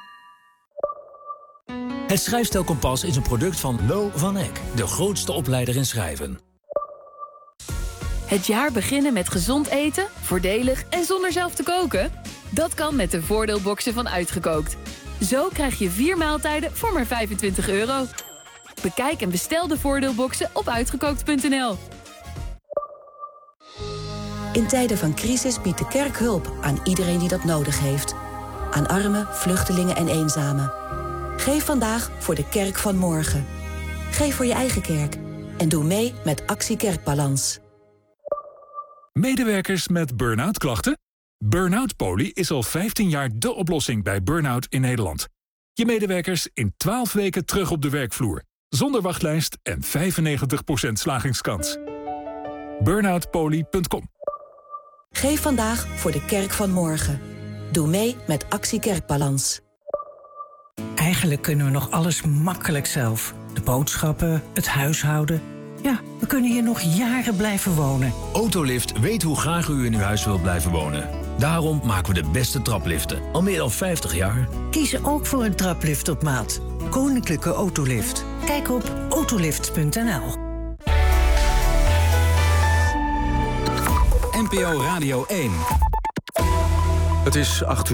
Het Schrijfstijlkompas is een product van Lo van Eck, de grootste opleider in schrijven. Het jaar beginnen met gezond eten, voordelig en zonder zelf te koken? Dat kan met de voordeelboxen van Uitgekookt. Zo krijg je vier maaltijden voor maar vijfentwintig euro. Bekijk en bestel de voordeelboxen op uitgekookt punt n l. In tijden van crisis biedt de kerk hulp aan iedereen die dat nodig heeft. Aan armen, vluchtelingen en eenzamen. Geef vandaag voor de kerk van morgen. Geef voor je eigen kerk. En doe mee met Actie Kerkbalans. Medewerkers met burn-out klachten? Burn-out Poly is al vijftien jaar de oplossing bij burn-out in Nederland. Je medewerkers in twaalf weken terug op de werkvloer. Zonder wachtlijst en vijfennegentig procent slagingskans. burnoutpoly punt com Geef vandaag voor de kerk van morgen. Doe mee met Actie Kerkbalans. Eigenlijk kunnen we nog alles makkelijk zelf. De boodschappen, het huishouden. Ja, we kunnen hier nog jaren blijven wonen. Autolift weet hoe graag u in uw huis wilt blijven wonen. Daarom maken we de beste trapliften. Al meer dan vijftig jaar. Kiezen ook voor een traplift op maat. Koninklijke Autolift. Kijk op autolift punt n l. N P O Radio één. Het is acht uur.